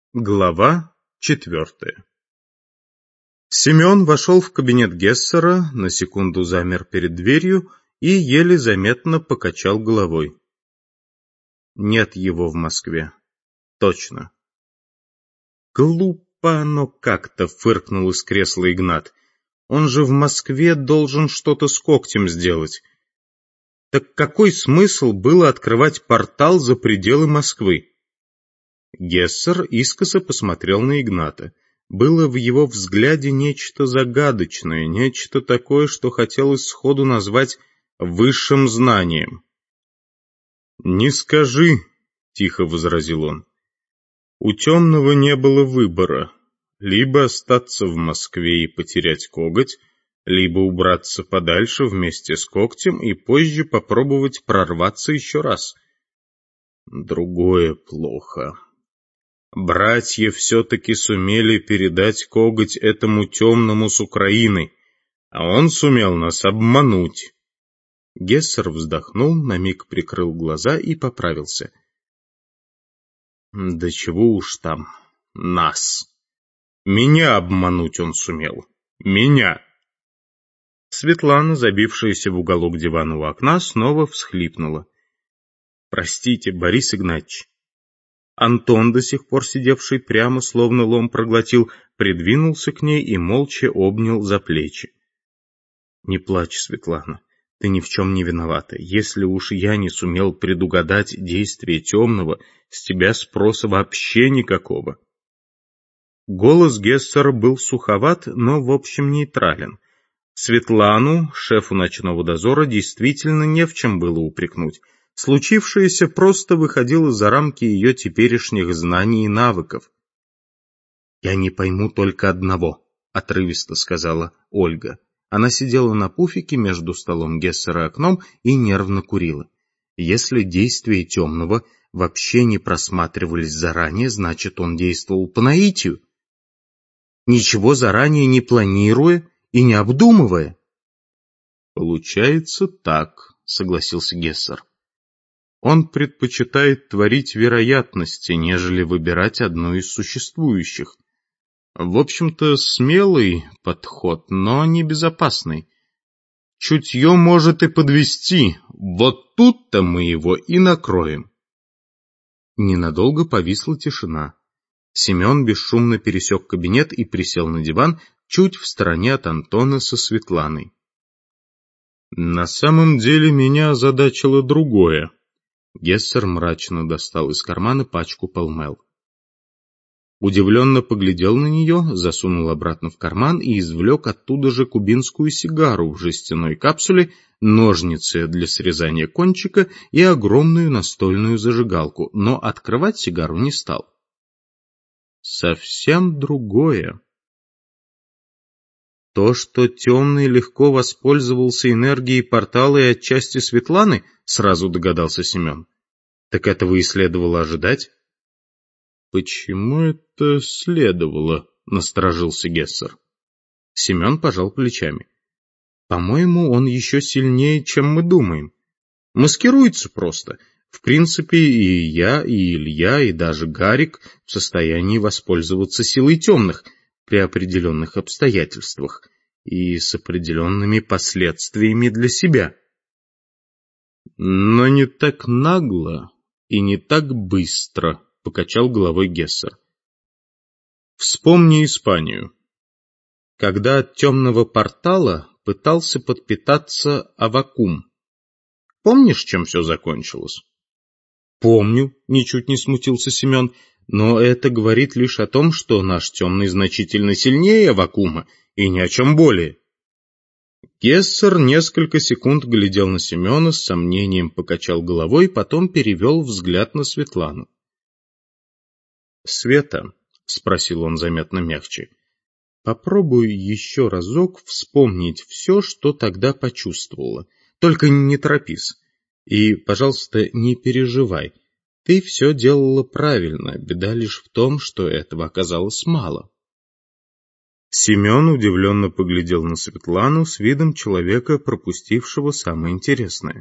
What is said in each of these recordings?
Глава 4. Семен вошел в кабинет Гессера, на секунду замер перед дверью и еле заметно покачал головой. Нет его в Москве. Точно. Глупо оно как-то, фыркнул из кресла Игнат. Он же в Москве должен что-то с когтем сделать. Так какой смысл было открывать портал за пределы Москвы? Гессер искоса посмотрел на Игната. Было в его взгляде нечто загадочное, нечто такое, что хотелось сходу назвать высшим знанием. «Не скажи», — тихо возразил он. «У темного не было выбора. Либо остаться в Москве и потерять коготь, либо убраться подальше вместе с когтем и позже попробовать прорваться еще раз. Другое плохо. Братья все-таки сумели передать коготь этому темному с Украины, а он сумел нас обмануть». Гессер вздохнул, на миг прикрыл глаза и поправился. «Да чего уж там, нас. Меня обмануть он сумел. Меня!» Светлана, забившаяся в уголок дивана у окна, снова всхлипнула. «Простите, Борис Игнатьевич». Антон, до сих пор сидевший прямо, словно лом проглотил, придвинулся к ней и молча обнял за плечи. «Не плачь, Светлана, ты ни в чем не виновата. Если уж я не сумел предугадать действия темного, с тебя спроса вообще никакого». Голос Гессера был суховат, но в общем нейтрален. Светлану, шефу ночного дозора, действительно не в чем было упрекнуть. Случившееся просто выходило за рамки ее теперешних знаний и навыков. «Я не пойму только одного», — отрывисто сказала Ольга. Она сидела на пуфике между столом Гессера и окном и нервно курила. «Если действия темного вообще не просматривались заранее, значит, он действовал по наитию, ничего заранее не планируя и не обдумывая». «Получается так», — согласился Гессер. «Он предпочитает творить вероятности, нежели выбирать одну из существующих. В общем-то, смелый подход, но не безопасный. Чутье может и подвести, вот тут-то мы его и накроем». Ненадолго повисла тишина. Семен бесшумно пересек кабинет и присел на диван, чуть в стороне от Антона со Светланой. «На самом деле меня озадачило другое». Гессер мрачно достал из кармана пачку Пэлмэл. Удивленно поглядел на нее, засунул обратно в карман и извлек оттуда же кубинскую сигару в жестяной капсуле, ножницы для срезания кончика и огромную настольную зажигалку, но открывать сигару не стал. Совсем другое. То, что темный легко воспользовался энергией портала и отчасти Светланы, сразу догадался Семен. Так этого и следовало ожидать. «Почему это следовало?» — насторожился Гессер. Семен пожал плечами. «По-моему, он еще сильнее, чем мы думаем. Маскируется просто. В принципе, и я, и Илья, и даже Гарик в состоянии воспользоваться силой темных при определенных обстоятельствах и с определенными последствиями для себя. Но не так нагло и не так быстро», — покачал головой Гессер. «Вспомни Испанию. Когда от темного портала пытался подпитаться Аввакум. Помнишь, чем все закончилось?» «Помню», — ничуть не смутился Семен, «но это говорит лишь о том, что наш темный значительно сильнее Аввакума, и ни о чем более». Гессер несколько секунд глядел на Семена, с сомнением покачал головой, потом перевел взгляд на Светлану. «Света», — спросил он заметно мягче, — «попробуй еще разок вспомнить все, что тогда почувствовала. Только не торопись. И, пожалуйста, не переживай. Ты все делала правильно, беда лишь в том, что этого оказалось мало». Семен удивленно поглядел на Светлану с видом человека, пропустившего самое интересное.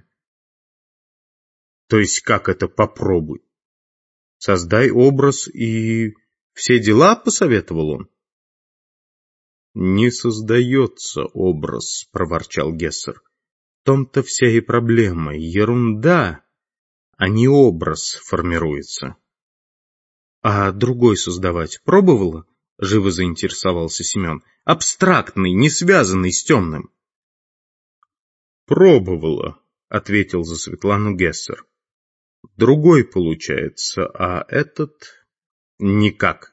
«То есть как это попробуй? Создай образ и Все дела?» — посоветовал он. «Не создается образ», — проворчал Гессер. «В том-то вся и проблема. Ерунда, а не образ формируется». «А другой создавать пробовала?» — живо заинтересовался Семен. «Абстрактный, не связанный с темным». «Пробовала», — ответил за Светлану Гессер. «Другой получается, а этот никак».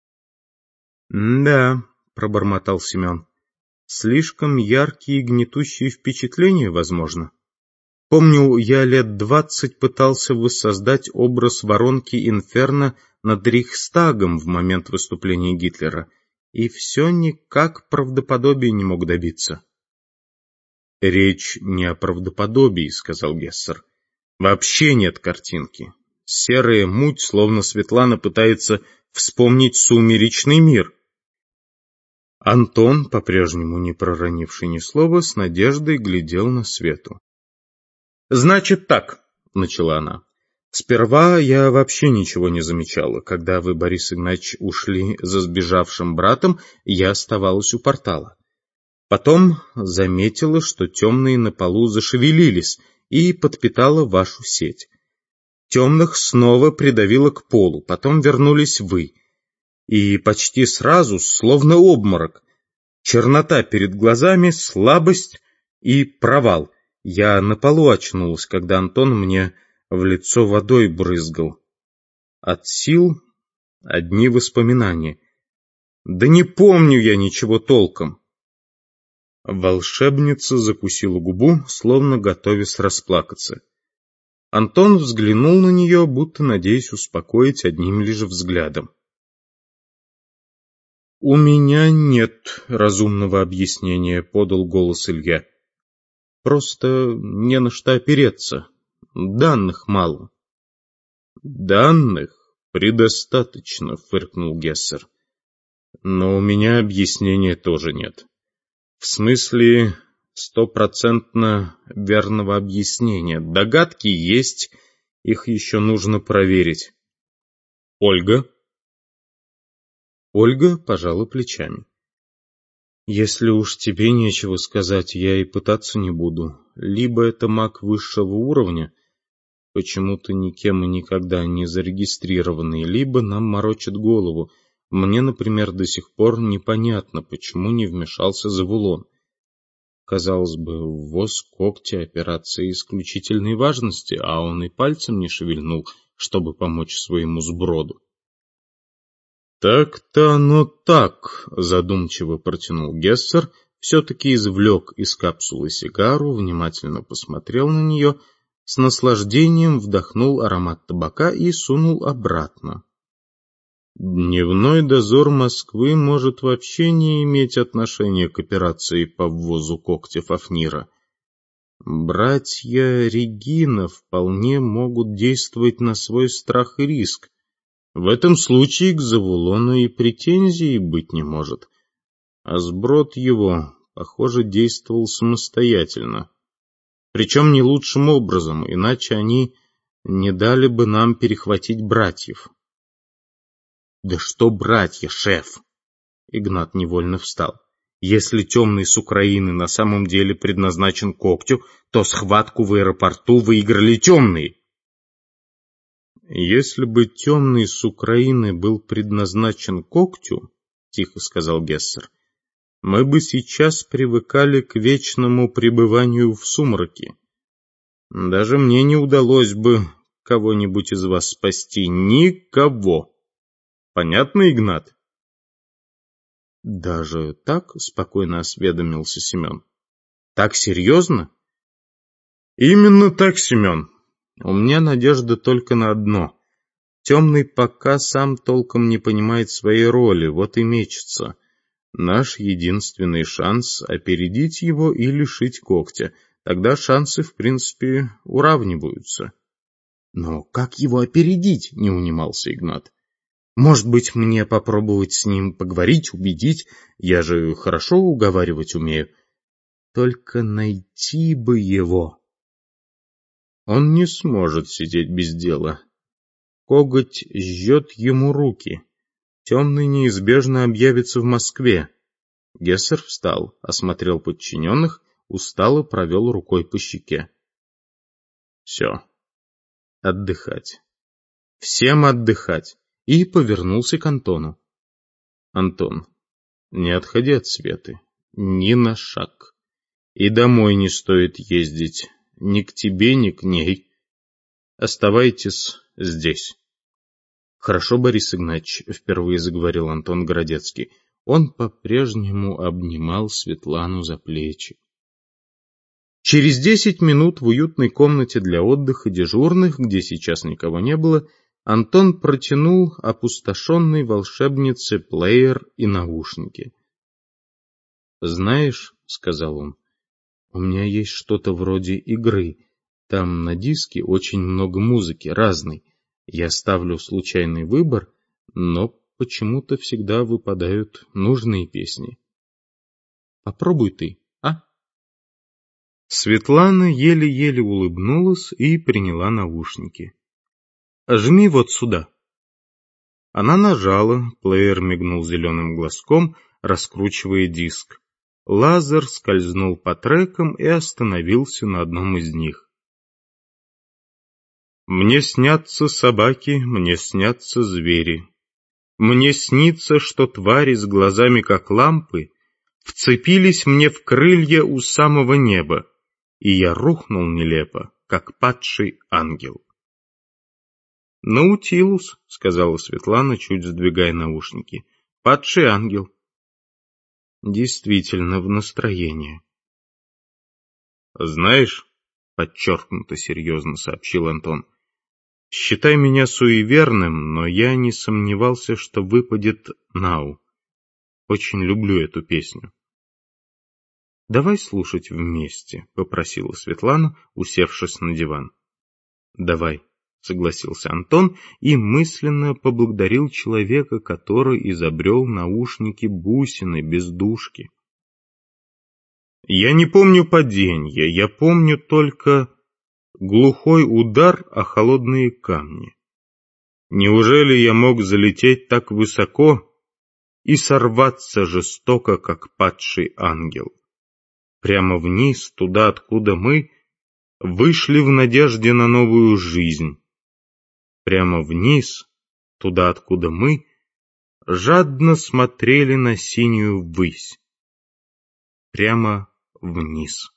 «Да», — пробормотал Семен, — «слишком яркие и гнетущие впечатления, возможно. Помню, я лет 20 пытался воссоздать образ воронки Инферно над Рейхстагом в момент выступления Гитлера, и все никак правдоподобия не мог добиться». «Речь не о правдоподобии», — сказал Гессер. «Вообще нет картинки. Серая муть, словно Светлана пытается вспомнить сумеречный мир». Антон, по-прежнему не проронивший ни слова, с надеждой глядел на Свету. «Значит так», — начала она. «Сперва я вообще ничего не замечала. Когда вы, Борис Игнатьевич, ушли за сбежавшим братом, я оставалась у портала. Потом заметила, что темные на полу зашевелились, и подпитала вашу сеть. Темных снова придавило к полу, потом вернулись вы. И почти сразу, словно обморок, чернота перед глазами, слабость и провал. Я на полу очнулась, когда Антон мне в лицо водой брызгал. От сил одни воспоминания. Да не помню я ничего толком». Волшебница закусила губу, словно готовясь расплакаться. Антон взглянул на нее, будто надеясь успокоить одним лишь взглядом. «У меня нет разумного объяснения», — подал голос Илья. «Просто не на что опереться. Данных мало». «Данных предостаточно», — фыркнул Гессер. «Но у меня объяснения тоже нет. В смысле, 100% верного объяснения. Догадки есть, их еще нужно проверить». «Ольга?» Ольга пожала плечами. «Если уж тебе нечего сказать, я и пытаться не буду. Либо это маг высшего уровня, почему-то никем и никогда не зарегистрированный, либо нам морочит голову. Мне, например, до сих пор непонятно, почему не вмешался Завулон. Казалось бы, ввоз когтя — операция исключительной важности, а он и пальцем не шевельнул, чтобы помочь своему сброду». «Так-то оно так», — задумчиво протянул Гессер, все-таки извлек из капсулы сигару, внимательно посмотрел на нее, с наслаждением вдохнул аромат табака и сунул обратно. «Дневной дозор Москвы может вообще не иметь отношения к операции по ввозу когтя Фафнира. Братья Регина вполне могут действовать на свой страх и риск. В этом случае к Завулону и претензий быть не может. А сброд его, похоже, действовал самостоятельно. Причем не лучшим образом, иначе они не дали бы нам перехватить братьев». «Да что братья, шеф?» Игнат невольно встал. «Если темный с Украины на самом деле предназначен когтю, то схватку в аэропорту выиграли темные». «Если бы темный с Украины был предназначен когтю, — тихо сказал Гессер, — мы бы сейчас привыкали к вечному пребыванию в сумраке. Даже мне не удалось бы кого-нибудь из вас спасти. Никого. Понятно, Игнат?» «Даже так?» — спокойно осведомился Семен. «Так серьезно?» «Именно так, Семен. У меня надежда только на одно. Темный пока сам толком не понимает своей роли, вот и мечется. Наш единственный шанс — опередить его и лишить когтя. Тогда шансы, в принципе, уравниваются». «Но как его опередить?» — не унимался Игнат. «Может быть, мне попробовать с ним поговорить, убедить? Я же хорошо уговаривать умею. Только найти бы его». «Он не сможет сидеть без дела. Коготь жжет ему руки. Темный неизбежно объявится в Москве. Гессер встал, осмотрел подчиненных, устало провел рукой по щеке. Все. Отдыхать. Всем отдыхать. И повернулся к Антону. Антон, не отходи от Светы. Ни на шаг. И домой не стоит ездить. Ни к тебе, ни к ней. Оставайтесь здесь. Хорошо, Борис Игнатьевич, впервые заговорил Антон Городецкий. Он по-прежнему обнимал Светлану за плечи. Через 10 минут в уютной комнате для отдыха дежурных, где сейчас никого не было, Антон протянул опустошенной волшебнице плеер и наушники. «Знаешь, — сказал он, — у меня есть что-то вроде игры. Там на диске очень много музыки, разной. Я ставлю случайный выбор, но почему-то всегда выпадают нужные песни. Попробуй ты, а?» Светлана еле-еле улыбнулась и приняла наушники. «Жми вот сюда». Она нажала, плеер мигнул зеленым глазком, раскручивая диск. Лазер скользнул по трекам и остановился на одном из них. «Мне снятся собаки, мне снятся звери. Мне снится, что твари с глазами как лампы вцепились мне в крылья у самого неба, и я рухнул нелепо, как падший ангел». «Наутилус», — сказала Светлана, чуть сдвигая наушники. «Падший ангел». Действительно, в настроении. «Знаешь, — подчеркнуто серьезно сообщил Антон, — считай меня суеверным, но я не сомневался, что выпадет «Нау». Очень люблю эту песню». «Давай слушать вместе», — попросила Светлана, усевшись на диван. «Давай», — согласился Антон и мысленно поблагодарил человека, который изобрел наушники-бусины без дужки. «Я не помню паденья, я помню только глухой удар о холодные камни. Неужели я мог залететь так высоко и сорваться жестоко, как падший ангел? Прямо вниз, туда, откуда мы вышли в надежде на новую жизнь. Прямо вниз, туда, откуда мы жадно смотрели на синюю высь. Прямо вниз».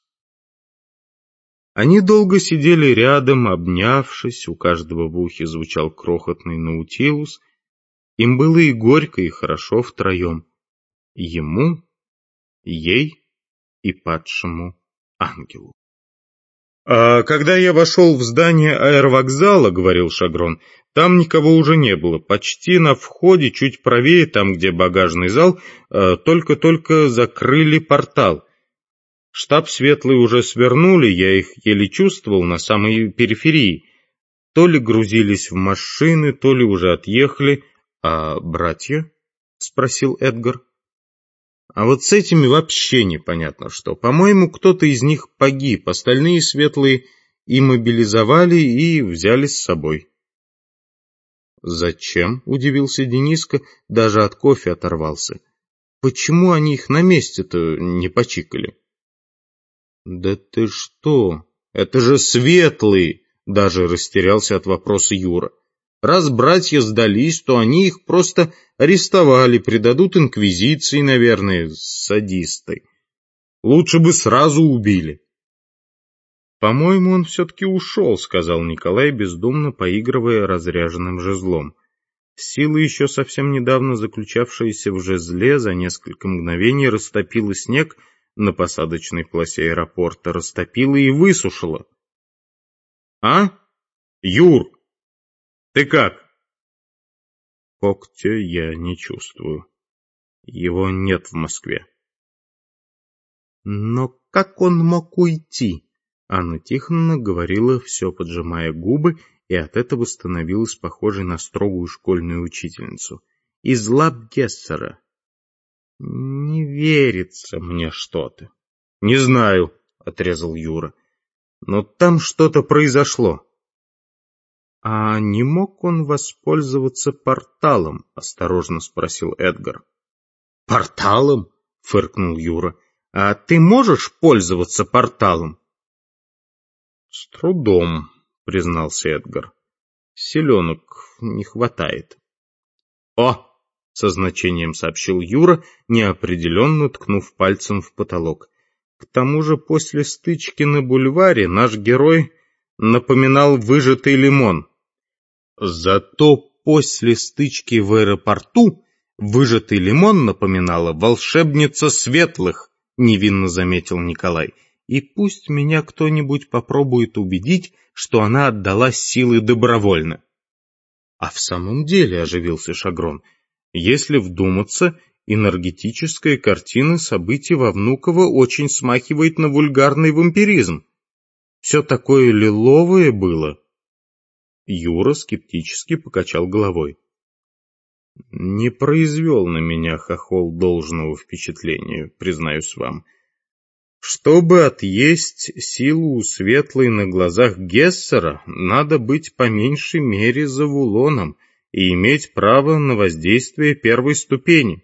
Они долго сидели рядом, обнявшись, у каждого в ухе звучал крохотный наутилус. Им было и горько, и хорошо втроем. Ему, ей и падшему ангелу. «А когда я вошел в здание аэровокзала, — говорил Шагрон, — там никого уже не было. Почти на входе, чуть правее, там, где багажный зал, только-только закрыли портал. Штаб Светлый уже свернули, я их еле чувствовал на самой периферии. То ли грузились в машины, то ли уже отъехали. А братья?» — спросил Эдгар. «А вот с этими вообще непонятно что. По-моему, кто-то из них погиб, остальные Светлые иммобилизовали и взяли с собой». «Зачем?» — удивился Дениска, даже от кофе оторвался. «Почему они их на месте-то не почикали?» «Да ты что? Это же Светлые!» — даже растерялся от вопроса Юра. «Раз братья сдались, то они их просто арестовали, предадут инквизиции, наверное, садисты. Лучше бы сразу убили». «По-моему, он все-таки ушел», — сказал Николай, бездумно поигрывая разряженным жезлом. Сила, еще совсем недавно заключавшаяся в жезле, за несколько мгновений растопила снег на посадочной полосе аэропорта, растопила и высушила. «А? Юр, ты как?» «Когтя я не чувствую. Его нет в Москве». «Но как он мог уйти?» Анна Тихоновна говорила, все поджимая губы, и от этого становилась похожей на строгую школьную учительницу. «Из лап Гессера». «Не верится мне что-то». «Не знаю», — отрезал Юра. «Но там что-то произошло». «А не мог он воспользоваться порталом?» — осторожно спросил Эдгар. «Порталом?» — фыркнул Юра. «А ты можешь пользоваться порталом?» «С трудом», — признался Эдгар. «Селенок не хватает». «О!» — со значением сообщил Юра, неопределенно ткнув пальцем в потолок. «К тому же после стычки на бульваре наш герой напоминал выжатый лимон. Зато после стычки в аэропорту выжатый лимон напоминала волшебница светлых», — невинно заметил Николай. «И пусть меня кто-нибудь попробует убедить, что она отдала силы добровольно». «А в самом деле», — оживился Шагрон, — «если вдуматься, энергетическая картина событий во Внуково очень смахивает на вульгарный вампиризм. Все такое лиловое было». Юра скептически покачал головой. «Не произвел на меня хохол должного впечатления, признаюсь вам. Чтобы отъесть силу у светлой на глазах Гессера, надо быть по меньшей мере завулоном и иметь право на воздействие первой ступени».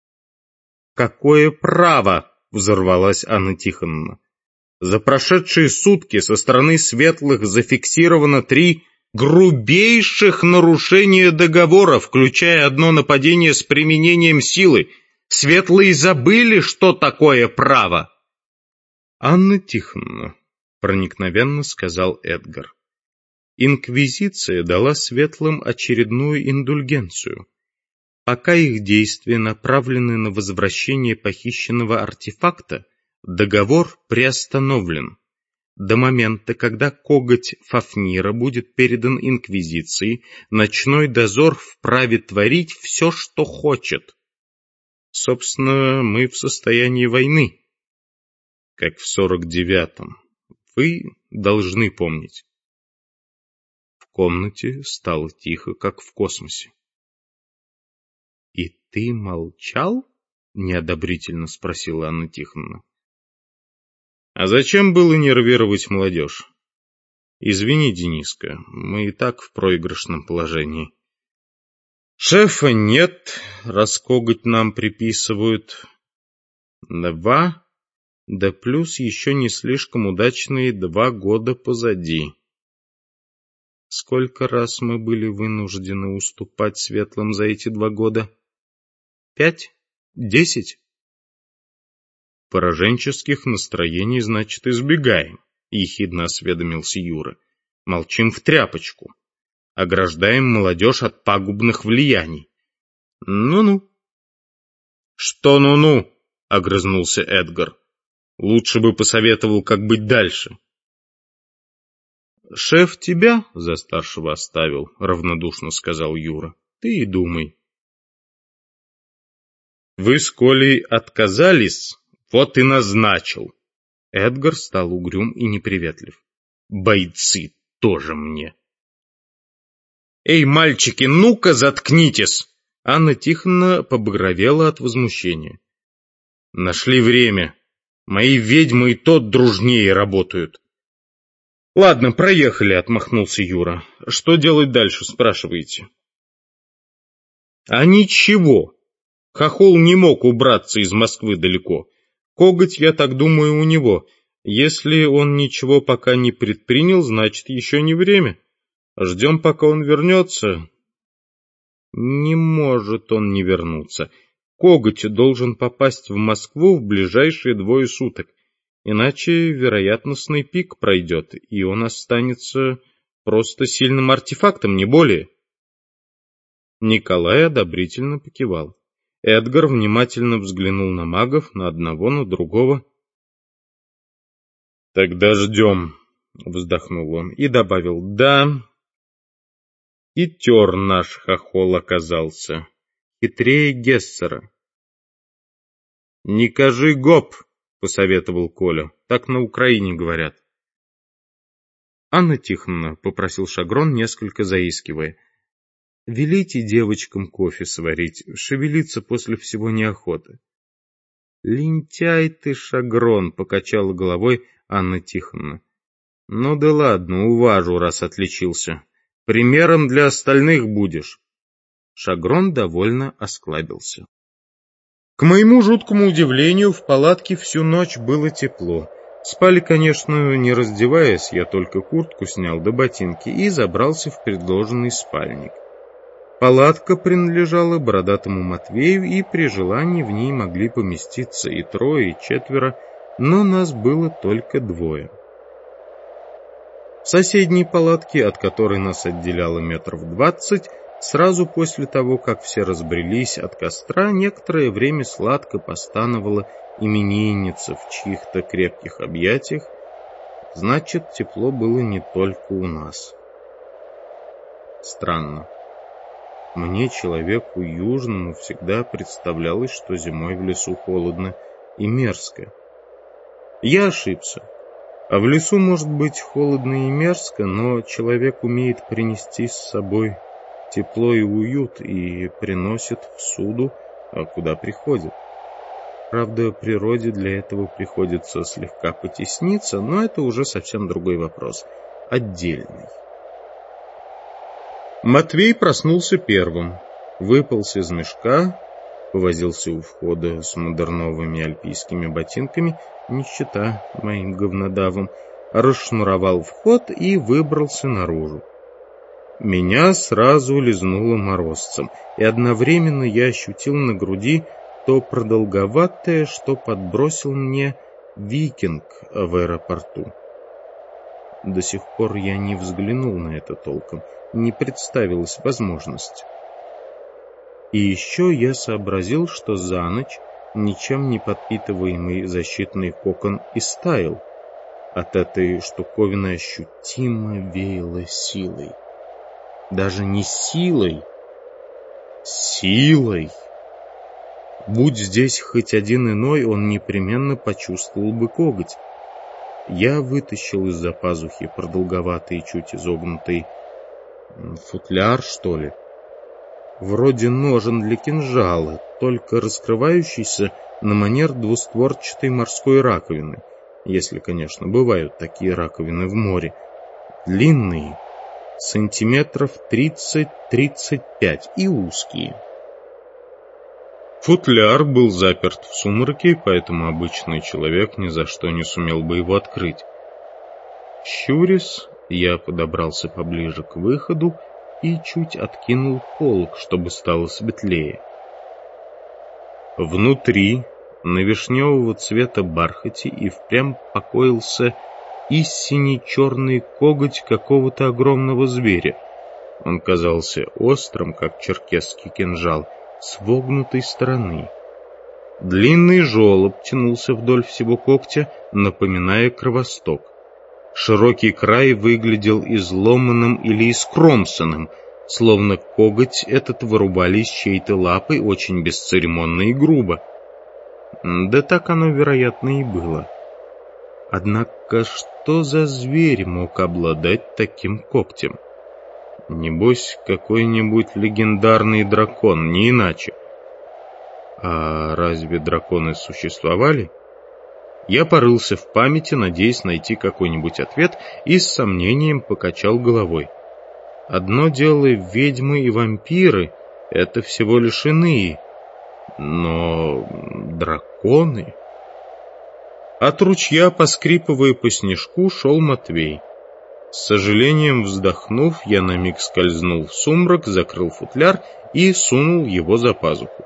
«Какое право?» — взорвалась Анна Тихоновна. «За прошедшие сутки со стороны светлых зафиксировано 3 грубейших нарушения договора, включая одно нападение с применением силы. Светлые забыли, что такое право». «Анна Тихоновна», — проникновенно сказал Эдгар, — «инквизиция дала светлым очередную индульгенцию. Пока их действия направлены на возвращение похищенного артефакта, договор приостановлен. До момента, когда коготь Фафнира будет передан инквизиции, ночной дозор вправе творить все, что хочет. Собственно, мы в состоянии войны, как в 49-м. Вы должны помнить». В комнате стало тихо, как в космосе. «И ты молчал?» — неодобрительно спросила Анна Тихоновна. «А зачем было нервировать молодежь? Извини, Дениска, мы и так в проигрышном положении. Шефа нет, раз коготь нам приписывают. 2, да плюс еще не слишком удачные 2 года позади. Сколько раз мы были вынуждены уступать светлым за эти 2 года? 5? 10? Пораженческих настроений, значит, избегаем», — ехидно осведомился Юра. «Молчим в тряпочку. Ограждаем молодежь от пагубных влияний». «Ну-ну». «Что ну-ну?» — огрызнулся Эдгар. «Лучше бы посоветовал, как быть дальше». «Шеф тебя за старшего оставил», — равнодушно сказал Юра. «Ты и думай». «Вы с Колей отказались, вот и назначил». Эдгар стал угрюм и неприветлив. «Бойцы тоже мне». «Эй, мальчики, ну-ка заткнитесь!» Анна Тихоновна побагровела от возмущения. «Нашли время. Мои ведьмы и тот дружнее работают». «Ладно, проехали», — отмахнулся Юра. «Что делать дальше, спрашиваете?» «А ничего. Хохол не мог убраться из Москвы далеко. Коготь, я так думаю, у него. Если он ничего пока не предпринял, значит, еще не время. Ждем, пока он вернется». «Не может он не вернуться. Коготь должен попасть в Москву в ближайшие 2 суток. Иначе вероятностный пик пройдет, и он останется просто сильным артефактом, не более». Николай одобрительно покивал. Эдгар внимательно взглянул на магов, на одного, на другого. «Тогда ждем», — вздохнул он и добавил: «да, и тер наш хохол оказался, хитрее Гессера». «Не кажи гоп», — посоветовал Коля, — «так на Украине говорят». «Анна Тихоновна», — попросил Шагрон, несколько заискивая, — «велите девочкам кофе сварить, шевелиться после всего неохота». «Лентяй ты, Шагрон», — покачала головой Анна Тихоновна. «Ну да ладно, уважу, раз отличился. Примером для остальных будешь. Шагрон довольно осклабился. К моему жуткому удивлению, в палатке всю ночь было тепло. Спали, конечно, не раздеваясь, я только куртку снял да ботинки и забрался в предложенный спальник. Палатка принадлежала бородатому Матвею, и при желании в ней могли поместиться и трое, и четверо, но нас было только двое. В соседней палатке, от которой нас отделяло 20 метров, сразу после того, как все разбрелись от костра, некоторое время сладко постановала именинница в чьих-то крепких объятиях. Значит, тепло было не только у нас. Странно. Мне, человеку южному, всегда представлялось, что зимой в лесу холодно и мерзко. Я ошибся. А в лесу может быть холодно и мерзко, но человек умеет принести с собой тепло и уют и приносит всюду, куда приходит. Правда, природе для этого приходится слегка потесниться, но это уже совсем другой вопрос, отдельный. Матвей проснулся первым, выполз из мешка, повозился у входа с модерновыми альпийскими ботинками, не считая моим говнодавом, расшнуровал вход и выбрался наружу. Меня сразу лизнуло морозцем, и одновременно я ощутил на груди то продолговатое, что подбросил мне викинг в аэропорту. До сих пор я не взглянул на это толком, не представилась возможность. И еще я сообразил, что за ночь ничем не подпитываемый защитный кокон истаял. От этой штуковины ощутимо веяло силой. Даже не силой, силой. Будь здесь хоть один иной, он непременно почувствовал бы коготь. Я вытащил из-за пазухи продолговатый, чуть изогнутый футляр, что ли. Вроде ножен для кинжала, только раскрывающийся на манер двустворчатой морской раковины, если, конечно, бывают такие раковины в море. Длинные, сантиметров 30-35 и узкие. Футляр был заперт в сумраке, поэтому обычный человек ни за что не сумел бы его открыть. Щурясь, я подобрался поближе к выходу и чуть откинул полог, чтобы стало светлее. Внутри, на вишневого цвета бархате, и впрямь покоился истинно черный коготь какого-то огромного зверя. Он казался острым, как черкесский кинжал, с вогнутой стороны. Длинный желоб тянулся вдоль всего когтя, напоминая кровосток. Широкий край выглядел изломанным или искромсанным, словно коготь этот вырубали из чьей-то лапы очень бесцеремонно и грубо. Да так оно, вероятно, и было. Однако, что за зверь мог обладать таким когтем? Небось, какой-нибудь легендарный дракон, не иначе. А разве драконы существовали? Я порылся в памяти, надеясь найти какой-нибудь ответ, и с сомнением покачал головой. Одно дело ведьмы и вампиры, это всего лишь иные. Но драконы... От ручья, поскрипывая по снежку, шел Матвей. С сожалением вздохнув, я на миг скользнул в сумрак, закрыл футляр и сунул его за пазуху.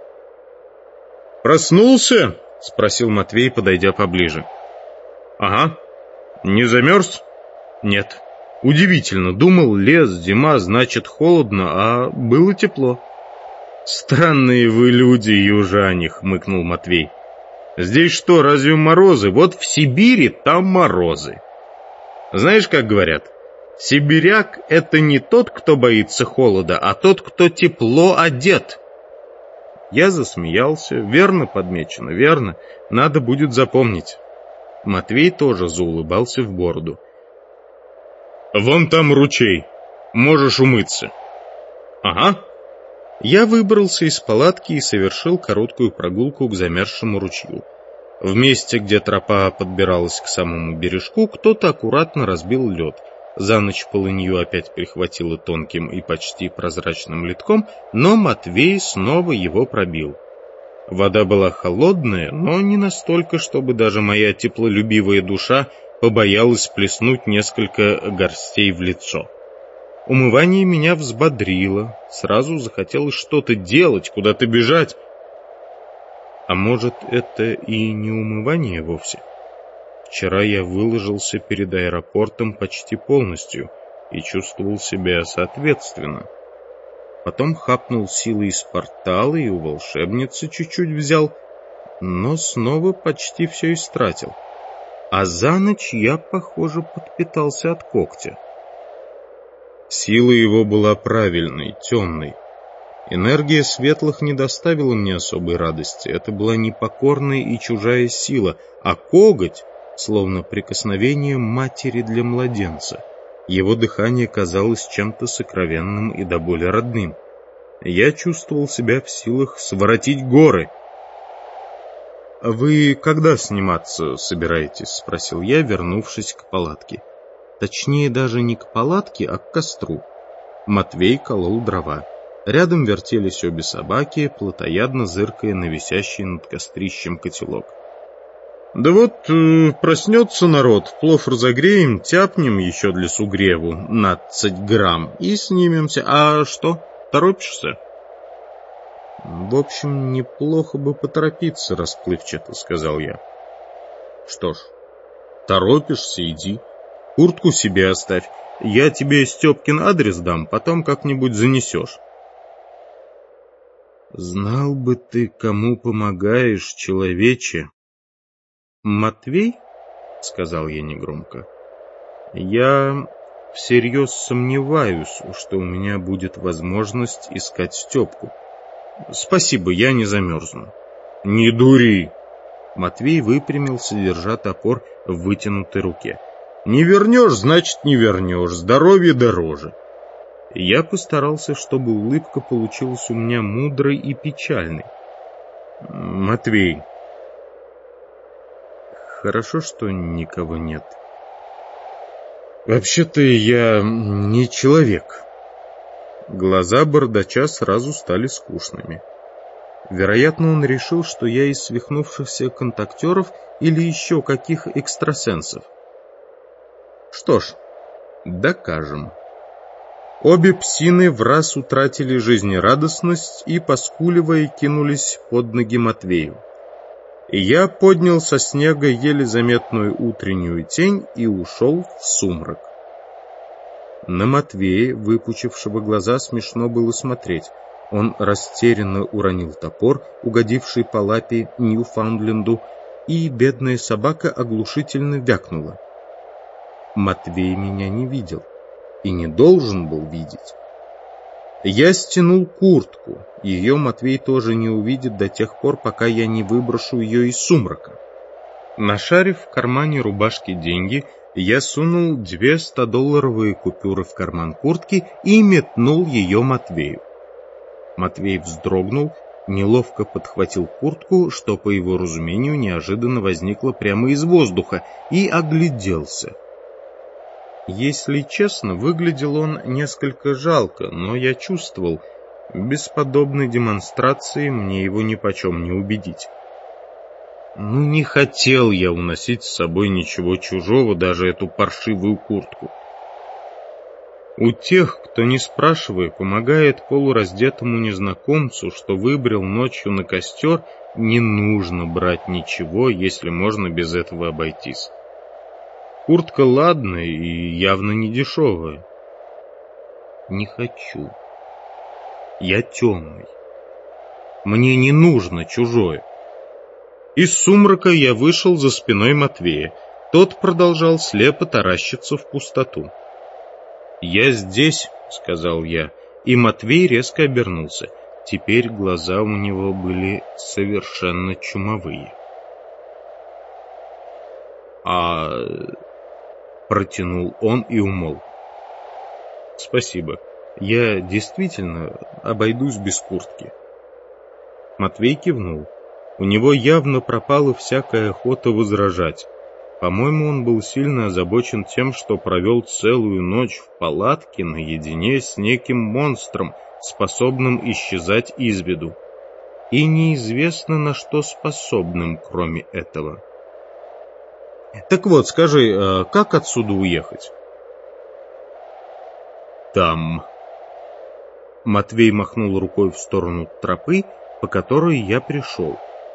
«Проснулся?» — спросил Матвей, подойдя поближе. «Ага. Не замерз?» «Нет. Удивительно. Думал, лес, зима, значит холодно, а было тепло». «Странные вы люди, южане», — хмыкнул Матвей. «Здесь что, разве морозы? Вот в Сибири там морозы. Знаешь, как говорят, сибиряк — это не тот, кто боится холода, а тот, кто тепло одет». Я засмеялся. Верно подмечено, верно. Надо будет запомнить. Матвей тоже заулыбался в бороду. «Вон там ручей. Можешь умыться». «Ага». Я выбрался из палатки и совершил короткую прогулку к замерзшему ручью. В месте, где тропа подбиралась к самому бережку, кто-то аккуратно разбил лед. За ночь полынью опять перехватило тонким и почти прозрачным литком, но Матвей снова его пробил. Вода была холодная, но не настолько, чтобы даже моя теплолюбивая душа побоялась плеснуть несколько горстей в лицо. Умывание меня взбодрило, сразу захотелось что-то делать, куда-то бежать. А может, это и не умывание вовсе? Вчера я выложился перед аэропортом почти полностью и чувствовал себя соответственно. Потом хапнул силы из портала и у волшебницы чуть-чуть взял, но снова почти все истратил. А за ночь я, похоже, подпитался от когтя. Сила его была правильной, темной. Энергия светлых не доставила мне особой радости. Это была непокорная и чужая сила, а коготь, словно прикосновение матери для младенца. Его дыхание казалось чем-то сокровенным и до боли родным. Я чувствовал себя в силах своротить горы. «А вы когда сниматься собираетесь?» — спросил я, вернувшись к палатке. Точнее, даже не к палатке, а к костру. Матвей колол дрова. Рядом вертелись обе собаки, плотоядно зыркая на висящий над кострищем котелок. «Да вот, проснется народ, плов разогреем, тяпнем еще для сугреву 15 грамм и снимемся. А что, торопишься?» «В общем, неплохо бы поторопиться, расплывчато», — сказал я. «Что ж, торопишься, иди. Куртку себе оставь. Я тебе Степкин адрес дам, потом как-нибудь занесешь». «Знал бы ты, кому помогаешь, человече». «Матвей?» — сказал я негромко. «Я всерьез сомневаюсь, что у меня будет возможность искать Степку. Спасибо, я не замерзну». «Не дури!» Матвей выпрямился, держа топор в вытянутой руке. «Не вернешь, значит, не вернешь. Здоровье дороже». Я постарался, чтобы улыбка получилась у меня мудрой и печальной. «Матвей, хорошо, что никого нет. Вообще-то я не человек». Глаза бардача сразу стали скучными. Вероятно, он решил, что я из свихнувшихся контактеров или еще каких экстрасенсов. Что ж, докажем. Обе псины враз утратили жизнерадостность и, поскуливая, кинулись под ноги Матвею. Я поднял со снега еле заметную утреннюю тень и ушел в сумрак. На Матвея, выпучившего глаза, смешно было смотреть. Он растерянно уронил топор, угодивший по лапе Ньюфаундленду, и бедная собака оглушительно вякнула. Матвей меня не видел и не должен был видеть. Я стянул куртку. Ее Матвей тоже не увидит до тех пор, пока я не выброшу ее из сумрака. Нашарив в кармане рубашки деньги, я сунул 2 100-долларовые купюры в карман куртки и метнул ее Матвею. Матвей вздрогнул, неловко подхватил куртку, что, по его разумению, неожиданно возникло прямо из воздуха, и огляделся. Если честно, выглядел он несколько жалко, но я чувствовал, без подобной демонстрации мне его нипочем не убедить. Не хотел я уносить с собой ничего чужого, даже эту паршивую куртку. У тех, кто, не спрашивая, помогает полураздетому незнакомцу, что выбрел ночью на костер, не нужно брать ничего, если можно без этого обойтись. Куртка ладная и явно не дешевая. Не хочу. Я темный. Мне не нужно чужое. Из сумрака я вышел за спиной Матвея. Тот продолжал слепо таращиться в пустоту. «Я здесь», — сказал я, и Матвей резко обернулся. Теперь глаза у него были совершенно чумовые. Протянул он и умолк. «Спасибо. Я действительно обойдусь без куртки». Матвей кивнул. У него явно пропала всякая охота возражать. По-моему, он был сильно озабочен тем, что провел целую ночь в палатке наедине с неким монстром, способным исчезать из виду. И неизвестно, на что способным, кроме этого. Так вот, скажи, как отсюда уехать? Там. Матвей махнул рукой в сторону тропы, по которой я пришел.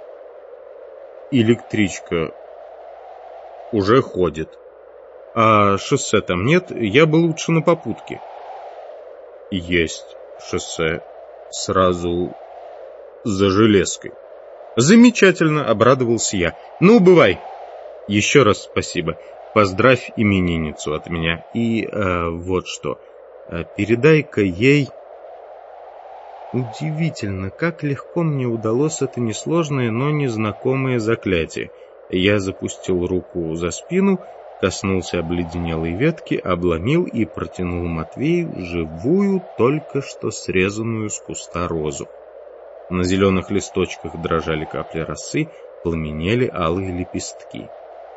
Электричка уже ходит. А шоссе там нет, я бы лучше на попутке. Есть шоссе. Сразу за железкой. Замечательно, обрадовался я. Ну, бывай. Еще раз спасибо. Поздравь именинницу от меня. И вот что. Передай-ка ей... Удивительно, как легко мне удалось это несложное, но незнакомое заклятие. Я запустил руку за спину, коснулся обледенелой ветки, обломил и протянул Матвею живую, только что срезанную с куста розу. На зеленых листочках дрожали капли росы, пламенели алые лепестки.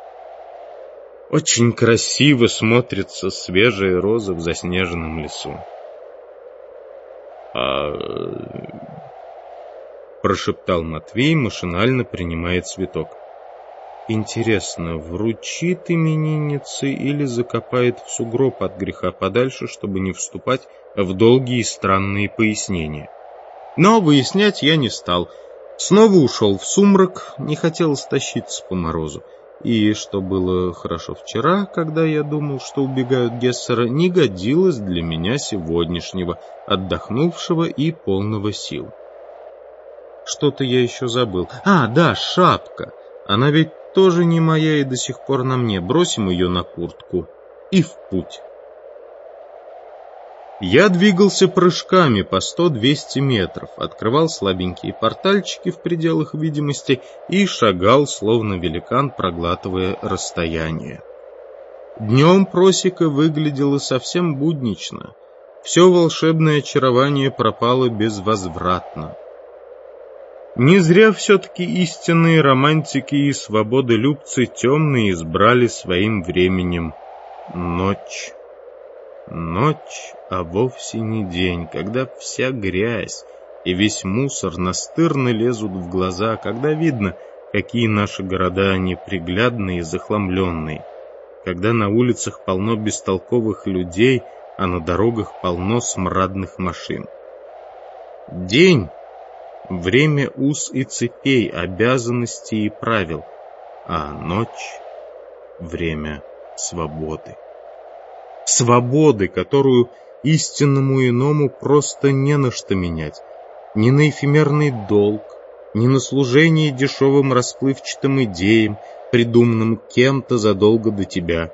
Очень красиво смотрится свежая роза в заснеженном лесу. Прошептал Матвей, машинально принимая цветок. Интересно, вручит имениннице или закопает в сугроб от греха подальше, чтобы не вступать в долгие и странные пояснения. Но выяснять я не стал. Снова ушел в сумрак, не хотелось тащиться по морозу. И, что было хорошо вчера, когда я думал, что убегают Гессера, не годилось для меня сегодняшнего, отдохнувшего и полного сил. Что-то я еще забыл. Да, шапка. Она ведь тоже не моя и до сих пор на мне. Бросим ее на куртку. И в путь. Я двигался прыжками по 100-200 метров, открывал слабенькие портальчики в пределах видимости и шагал, словно великан, проглатывая расстояние. Днем просека выглядела совсем буднично. Все волшебное очарование пропало безвозвратно. Не зря все-таки истинные романтики и свободолюбцы темные избрали своим временем ночь. Ночь, а вовсе не день, когда вся грязь и весь мусор настырно лезут в глаза, когда видно, какие наши города неприглядные и захламленные, когда на улицах полно бестолковых людей, а на дорогах полно смрадных машин. День — время уз и цепей, обязанностей и правил, а ночь — время свободы. Свободы, которую истинному иному просто не на что менять. Ни на эфемерный долг, ни на служение дешевым расплывчатым идеям, придуманным кем-то задолго до тебя.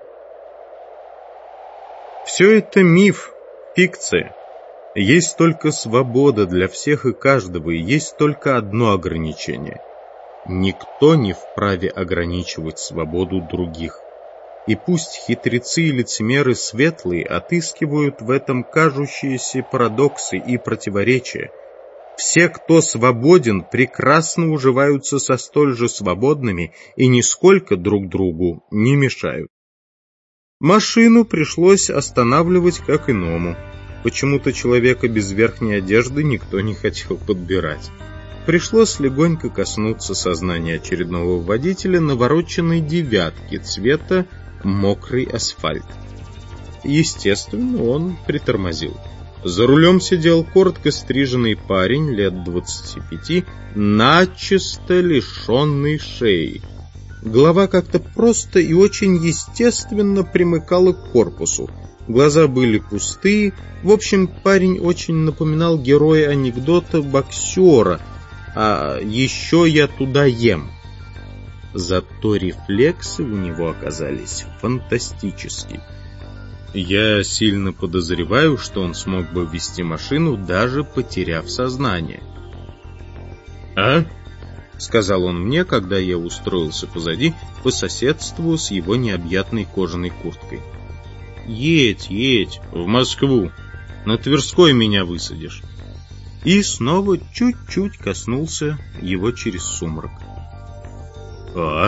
Все это миф, фикция. Есть только свобода для всех и каждого, и есть только одно ограничение. Никто не вправе ограничивать свободу других. И пусть хитрецы и лицемеры светлые отыскивают в этом кажущиеся парадоксы и противоречия, все, кто свободен, прекрасно уживаются со столь же свободными и нисколько друг другу не мешают. Машину пришлось останавливать как иному. Почему-то человека без верхней одежды никто не хотел подбирать. Пришлось легонько коснуться сознания очередного водителя навороченной девятки цвета мокрый асфальт. Естественно, он притормозил. За рулем сидел коротко стриженный парень лет 25, начисто лишенный шеи. Голова как-то просто и очень естественно примыкала к корпусу. Глаза были пустые. В общем, парень очень напоминал героя анекдота боксера «А еще я туда ем». Зато рефлексы у него оказались фантастические. Я сильно подозреваю, что он смог бы вести машину, даже потеряв сознание. «А?» — сказал он мне, когда я устроился позади, по соседству с его необъятной кожаной курткой. «Едь, в Москву. На Тверской меня высадишь». И снова чуть-чуть коснулся его через сумрак.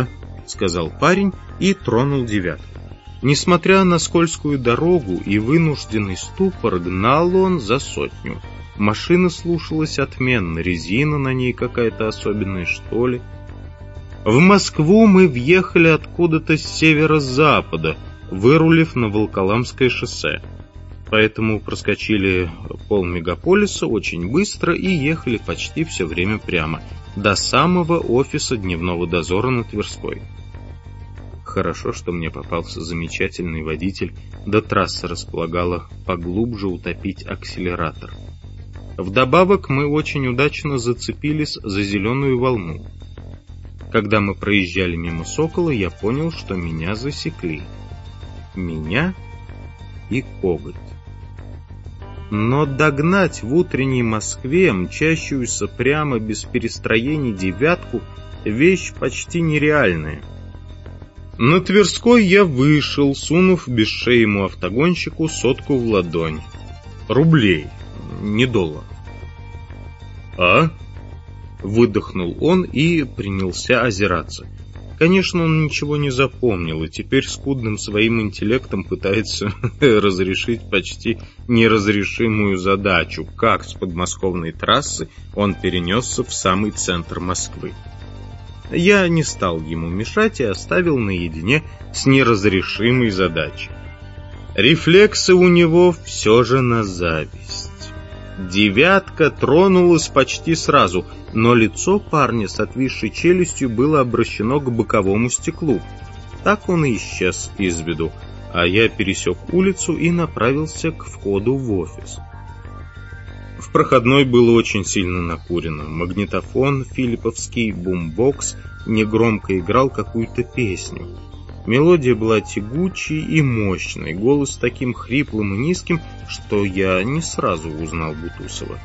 сказал парень и тронул девятку. Несмотря на скользкую дорогу и вынужденный ступор, гнал он за 100. Машина слушалась отменно, резина на ней какая-то особенная, что ли. В Москву мы въехали откуда-то с северо-запада, вырулив на Волоколамское шоссе. Поэтому проскочили полмегаполиса очень быстро и ехали почти все время прямо, до самого офиса дневного дозора на Тверской. Хорошо, что мне попался замечательный водитель, да трасса располагала поглубже утопить акселератор. Вдобавок мы очень удачно зацепились за зеленую волну. Когда мы проезжали мимо Сокола, я понял, что меня засекли. Меня и Коготь. Но догнать в утренней Москве мчащуюся прямо без перестроений девятку — вещь почти нереальная. На Тверской я вышел, сунув бесшеему автогонщику 100 в ладонь. Рублей, не доллар. «А?» — выдохнул он и принялся озираться. Конечно, он ничего не запомнил и теперь скудным своим интеллектом пытается разрешить почти неразрешимую задачу, как с подмосковной трассы он перенесся в самый центр Москвы. Я не стал ему мешать и оставил наедине с неразрешимой задачей. Рефлексы у него все же на зависть. Девятка тронулась почти сразу, но лицо парня с отвисшей челюстью было обращено к боковому стеклу. Так он и исчез из виду, а я пересек улицу и направился к входу в офис. В проходной было очень сильно накурено. Магнитофон филипповский, бумбокс негромко играл какую-то песню. Мелодия была тягучей и мощной, голос таким хриплым и низким, что я не сразу узнал Бутусова.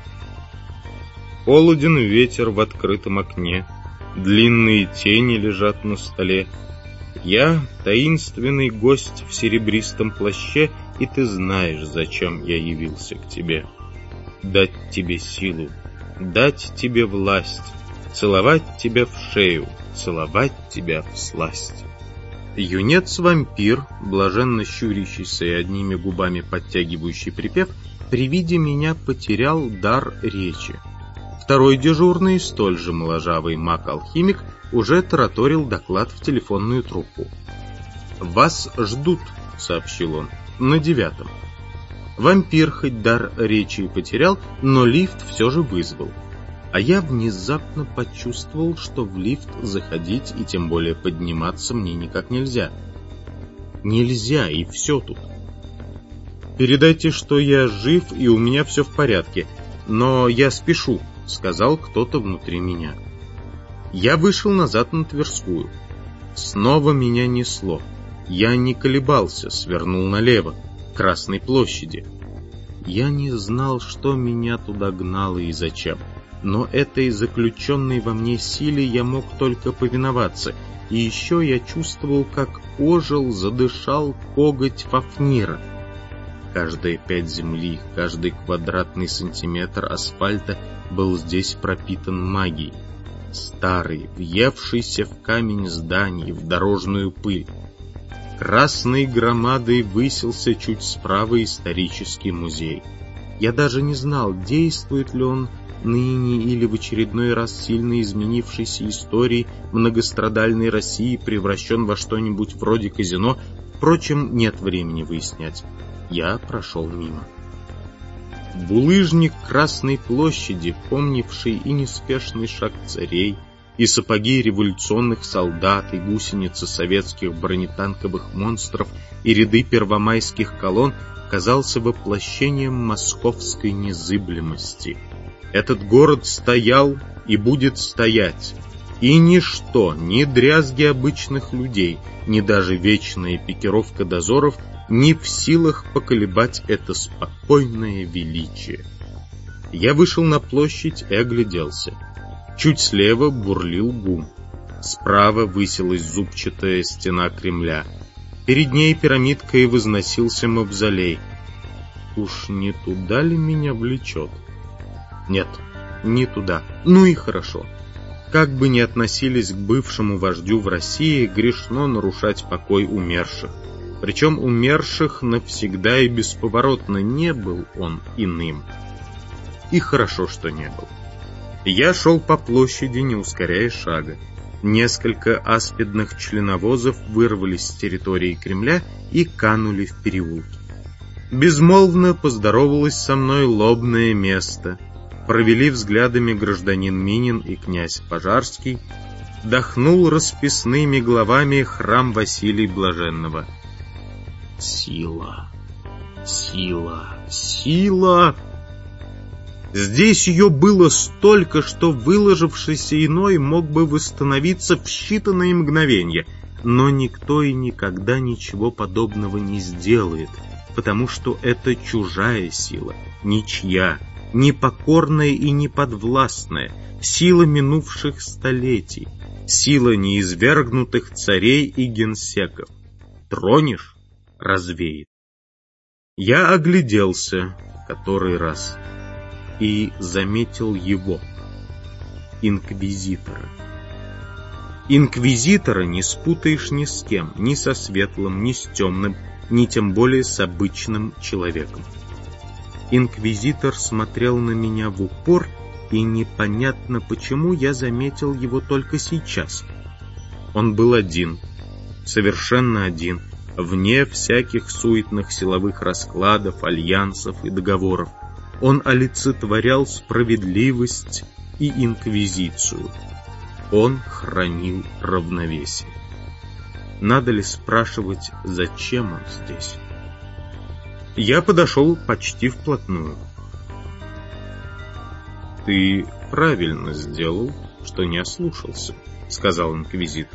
Холоден ветер в открытом окне, длинные тени лежат на столе. Я таинственный гость в серебристом плаще, и ты знаешь, зачем я явился к тебе. Дать тебе силу, дать тебе власть, целовать тебя в шею, целовать тебя всласть. Юнец-вампир, блаженно щурящийся и одними губами подтягивающий припев, при виде меня потерял дар речи. Второй дежурный, столь же моложавый маг-алхимик, уже тараторил доклад в телефонную трубку. «Вас ждут», — сообщил он, — «на 9-м». Вампир хоть дар речи и потерял, но лифт все же вызвал. А я внезапно почувствовал, что в лифт заходить и тем более подниматься мне никак нельзя. Нельзя, и все тут. «Передайте, что я жив и у меня все в порядке, но я спешу», — сказал кто-то внутри меня. Я вышел назад на Тверскую. Снова меня несло. Я не колебался, свернул налево, к Красной площади. Я не знал, что меня туда гнало и зачем. Но этой заключенной во мне силе я мог только повиноваться, и еще я чувствовал, как ожил, задышал коготь Фафнира. Каждая пядь земли, каждый квадратный сантиметр асфальта был здесь пропитан магией. Старый, въевшийся в камень зданий, в дорожную пыль. Красной громадой высился чуть справа исторический музей. Я даже не знал, действует ли он ныне или в очередной раз сильно изменившейся истории многострадальной России превращен во что-нибудь вроде казино. Впрочем, нет времени выяснять. Я прошел мимо. Булыжник Красной площади, помнивший и неспешный шаг царей, и сапоги революционных солдат, и гусеницы советских бронетанковых монстров, и ряды первомайских колонн, казался воплощением московской незыблемости. Этот город стоял и будет стоять, и ничто, ни дрязги обычных людей, ни даже вечная пикировка дозоров не в силах поколебать это спокойное величие. Я вышел на площадь и огляделся. Чуть слева бурлил гум. Справа высилась зубчатая стена Кремля. Перед ней пирамидкой возносился мавзолей. Уж не туда ли меня влечет? Нет, не туда. Ну и хорошо. Как бы ни относились к бывшему вождю в России, грешно нарушать покой умерших. Причем умерших навсегда и бесповоротно, не был он иным. И хорошо, что не был. Я шел по площади, не ускоряя шага. Несколько аспидных членовозов вырвались с территории Кремля и канули в переулки. Безмолвно поздоровалось со мной лобное место. Провели взглядами гражданин Минин и князь Пожарский. Дохнул расписными главами храм Василия Блаженного. Сила, сила, сила! Здесь ее было столько, что выложившийся иной мог бы восстановиться в считанные мгновения, но никто и никогда ничего подобного не сделает, потому что это чужая сила, ничья, непокорная и неподвластная, сила минувших столетий, сила неизвергнутых царей и генсеков. Тронешь — развеет. Я огляделся который раз и заметил его, инквизитора. Инквизитора не спутаешь ни с кем, ни со светлым, ни с темным, ни тем более с обычным человеком. Инквизитор смотрел на меня в упор, и непонятно почему я заметил его только сейчас. Он был один, совершенно один, вне всяких суетных силовых раскладов, альянсов и договоров. Он олицетворял справедливость и инквизицию. Он хранил равновесие. Надо ли спрашивать, зачем он здесь? Я подошел почти вплотную. «Ты правильно сделал, что не ослушался», — сказал инквизитор.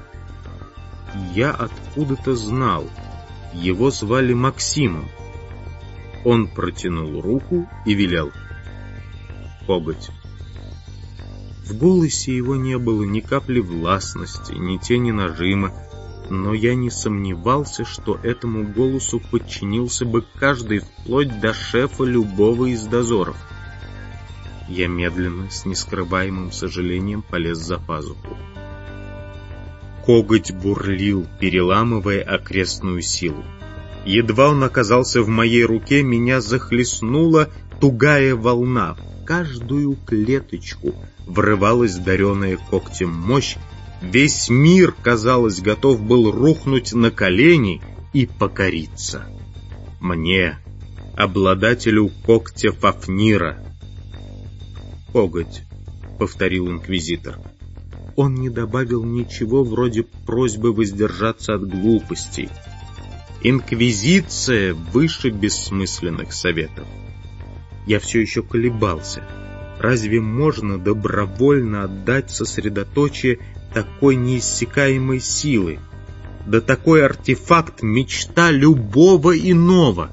Я откуда-то знал. Его звали Максимом. Он протянул руку и велел: «Коготь». В голосе его не было ни капли властности, ни тени нажима, но я не сомневался, что этому голосу подчинился бы каждый, вплоть до шефа любого из дозоров. Я медленно, с нескрываемым сожалением, полез за пазуху. Коготь бурлил, переламывая окрестную силу. Едва он оказался в моей руке, меня захлестнула тугая волна. В каждую клеточку врывалась дареная когтем мощь. Весь мир, казалось, готов был рухнуть на колени и покориться. Мне, обладателю когтя Фафнира. «Коготь», — повторил инквизитор. Он не добавил ничего вроде просьбы воздержаться от глупостей. Инквизиция выше бессмысленных советов. Я все еще колебался. Разве можно добровольно отдать сосредоточие такой неиссякаемой силы? Да такой артефакт — мечта любого иного.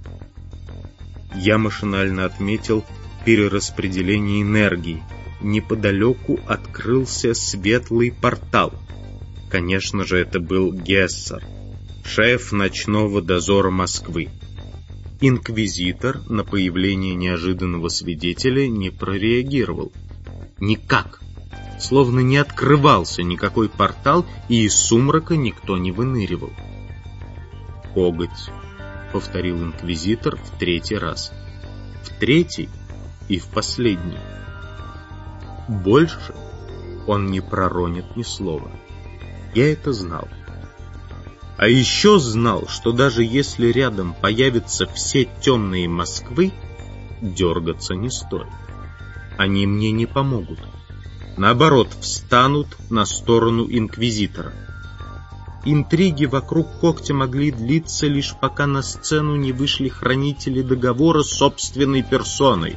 Я машинально отметил перераспределение энергии. Неподалеку открылся светлый портал. Конечно же, это был Гессер, шеф ночного дозора Москвы. Инквизитор на появление неожиданного свидетеля не прореагировал. Никак. Словно не открывался никакой портал, и из сумрака никто не выныривал. «Коготь», — повторил инквизитор в третий раз. В третий и в последний. Больше он не проронит ни слова. Я это знал. А еще знал, что даже если рядом появятся все темные Москвы, дергаться не стоит. Они мне не помогут. Наоборот, встанут на сторону инквизитора. Интриги вокруг когтя могли длиться лишь пока на сцену не вышли хранители договора собственной персоной.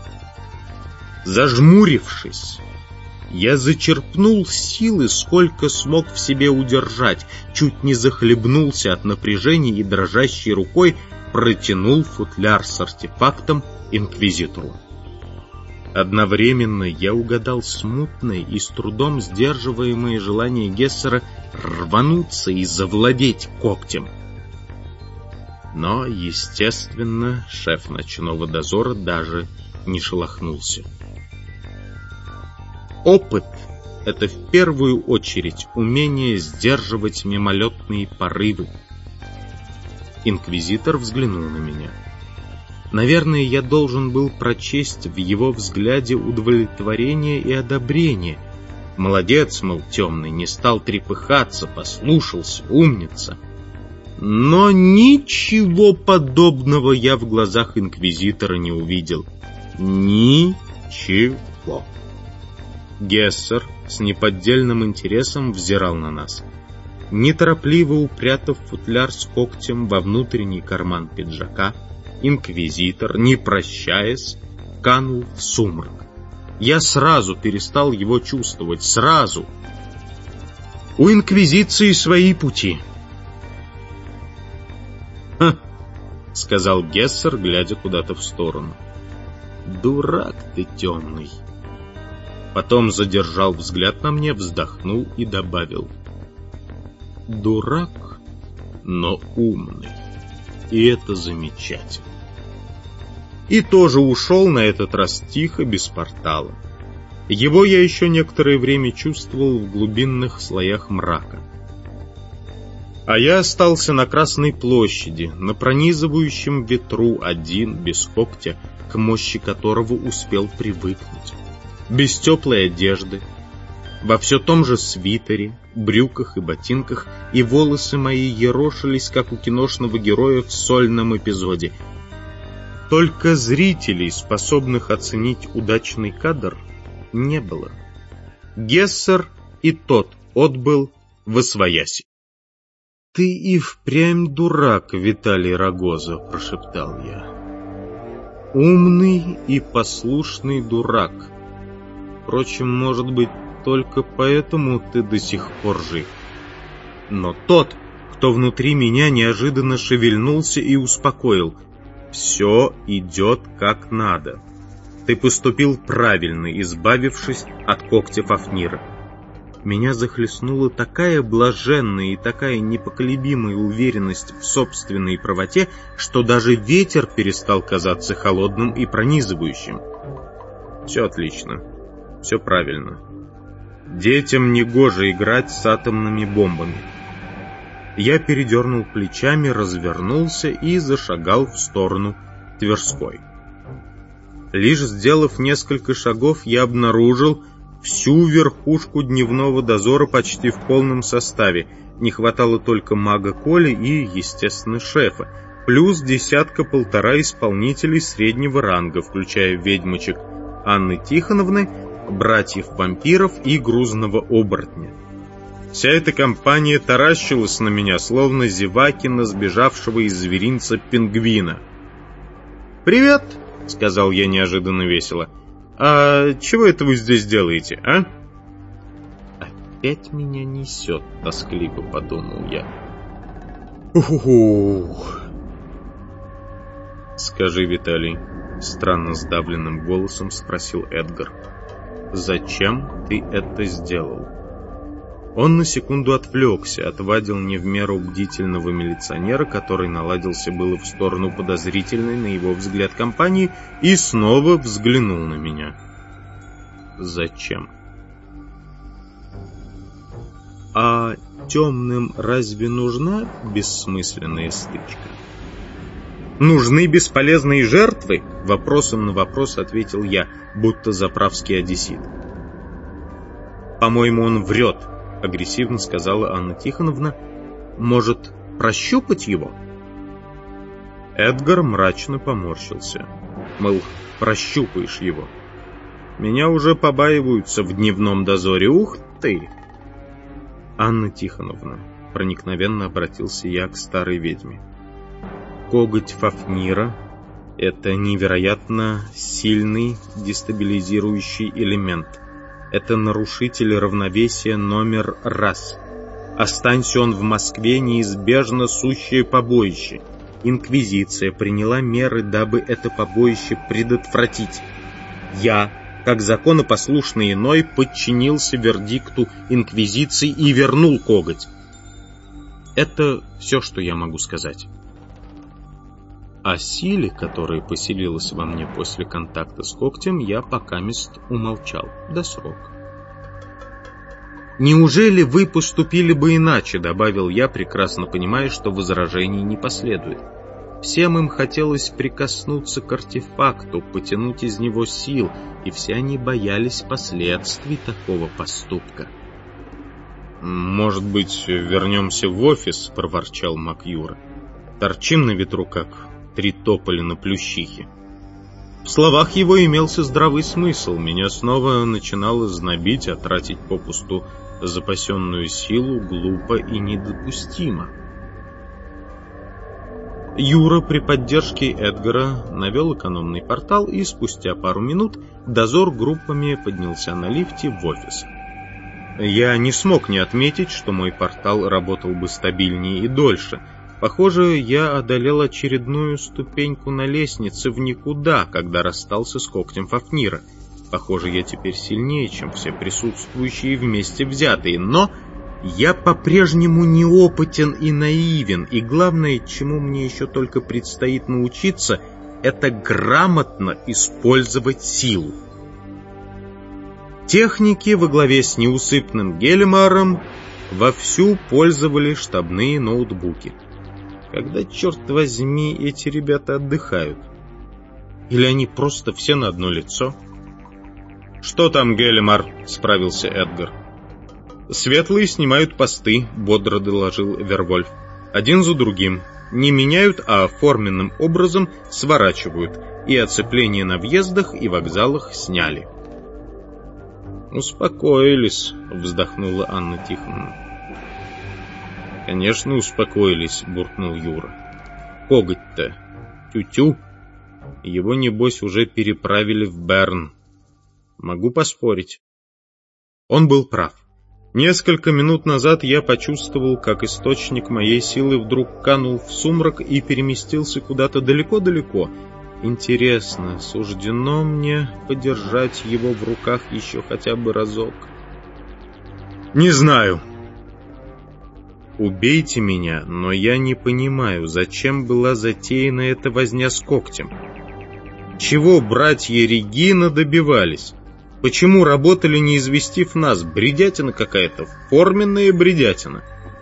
Зажмурившись, я зачерпнул силы, сколько смог в себе удержать, чуть не захлебнулся от напряжения и дрожащей рукой протянул футляр с артефактом инквизитору. Одновременно я угадал смутное и с трудом сдерживаемое желание Гессера рвануться и завладеть когтем. Но, естественно, шеф ночного дозора даже не шелохнулся. Опыт — это в первую очередь умение сдерживать мимолетные порывы. Инквизитор взглянул на меня. Наверное, я должен был прочесть в его взгляде удовлетворение и одобрение. Молодец, мол, темный, не стал трепыхаться, послушался, умница. Но ничего подобного я в глазах инквизитора не увидел. Ничего. Гессер с неподдельным интересом взирал на нас. Неторопливо упрятав футляр с когтем во внутренний карман пиджака, инквизитор, не прощаясь, канул в сумрак. Я сразу перестал его чувствовать, сразу. У инквизиции свои пути. «Ха!» — сказал Гессер, глядя куда-то в сторону. «Дурак ты темный!» Потом задержал взгляд на мне, вздохнул и добавил: «Дурак, но умный, и это замечательно». И тоже ушел, на этот раз тихо, без портала. Его я еще некоторое время чувствовал в глубинных слоях мрака. А я остался на Красной площади, на пронизывающем ветру, один, без когтя, к мощи которого успел привыкнуть, без теплой одежды, во все том же свитере, брюках и ботинках, и волосы мои ерошились, как у киношного героя в сольном эпизоде. Только зрителей, способных оценить удачный кадр, не было. Гессер и тот отбыл восвояси. «Ты и впрямь дурак, Виталий Рогоза», — прошептал я. «Умный и послушный дурак. Впрочем, может быть, только поэтому ты до сих пор жив». Но тот, кто внутри меня неожиданно шевельнулся и успокоил: «Все идет как надо. Ты поступил правильно, избавившись от когтя Фафнира». Меня захлестнула такая блаженная и такая непоколебимая уверенность в собственной правоте, что даже ветер перестал казаться холодным и пронизывающим. Все отлично, все правильно. Детям негоже играть с атомными бомбами. Я передернул плечами, развернулся и зашагал в сторону Тверской. Лишь сделав несколько шагов, я обнаружил всю верхушку дневного дозора почти в полном составе. Не хватало только мага Коли и, естественно, шефа, плюс десятка-полтора исполнителей среднего ранга, включая ведьмочек Анны Тихоновны, братьев-вампиров и грузного оборотня. Вся эта компания таращилась на меня, словно зеваки на сбежавшего из зверинца пингвина. «Привет!» — сказал я неожиданно весело. «А чего это вы здесь делаете, а?» «Опять меня несет», — тоскливо подумал я. «Ух-ух-ух!» «Скажи, Виталий», — странно сдавленным голосом спросил Эдгар, «зачем ты это сделал?» Он на секунду отвлекся, отвадил не в меру бдительного милиционера, который наладился было в сторону подозрительной, на его взгляд, компании, и снова взглянул на меня. «Зачем?» «А темным разве нужна бессмысленная стычка?» «Нужны бесполезные жертвы?» — вопросом на вопрос ответил я, будто заправский одессит. «По-моему, он врет», — агрессивно сказала Анна Тихоновна. «Может, прощупать его?» Эдгар мрачно поморщился. Мол, прощупаешь его. Меня уже побаиваются в дневном дозоре. Ух ты! Анна Тихоновна, проникновенно обратился я к старой ведьме. Коготь Фафнира — это невероятно сильный дестабилизирующий элемент. Это нарушитель равновесия номер раз. Останься он в Москве, неизбежно сущее побоище. Инквизиция приняла меры, дабы это побоище предотвратить. Я, как законопослушный иной, подчинился вердикту Инквизиции и вернул коготь. Это все, что я могу сказать. О силе, которая поселилась во мне после контакта с когтем, я покамест умолчал до срока. «Неужели вы поступили бы иначе?» — добавил я, прекрасно понимая, что возражений не последует. Всем им хотелось прикоснуться к артефакту, потянуть из него сил, и все они боялись последствий такого поступка. «Может быть, вернемся в офис?» — проворчал Макюра. «Торчим на ветру, как три тополя на плющихе». В словах его имелся здравый смысл. Меня снова начинало знобить, а тратить попусту запасенную силу глупо и недопустимо. Юра при поддержке Эдгара навел экономный портал, и спустя пару минут дозор группами поднялся на лифте в офис. Я не смог не отметить, что мой портал работал бы стабильнее и дольше. Похоже, я одолел очередную ступеньку на лестнице в никуда, когда расстался с когтем Фафнира. Похоже, я теперь сильнее, чем все присутствующие вместе взятые, но я по-прежнему неопытен и наивен, и главное, чему мне еще только предстоит научиться, это грамотно использовать силу. Техники во главе с неусыпным Гелемаром вовсю пользовали штабные ноутбуки. Когда, черт возьми, эти ребята отдыхают? Или они просто все на одно лицо? «Что там, Гелемар?» — справился Эдгар. «Светлые снимают посты», — бодро доложил Вервольф. «Один за другим. Не меняют, а форменным образом сворачивают. И оцепление на въездах и вокзалах сняли». «Успокоились», — вздохнула Анна Тихоновна. «Конечно, успокоились», — буркнул Юра. «Коготь-то, тю-тю, его, небось, уже переправили в Берн. Могу поспорить». Он был прав. Несколько минут назад я почувствовал, как источник моей силы вдруг канул в сумрак и переместился куда-то далеко-далеко. Интересно, суждено мне подержать его в руках еще хотя бы разок? Не знаю. Убейте меня, но я не понимаю, зачем была затеяна эта возня с когтем. Чего братья Регина добивались? Почему работали, не известив нас? Бредятина какая-то, форменная бредятина.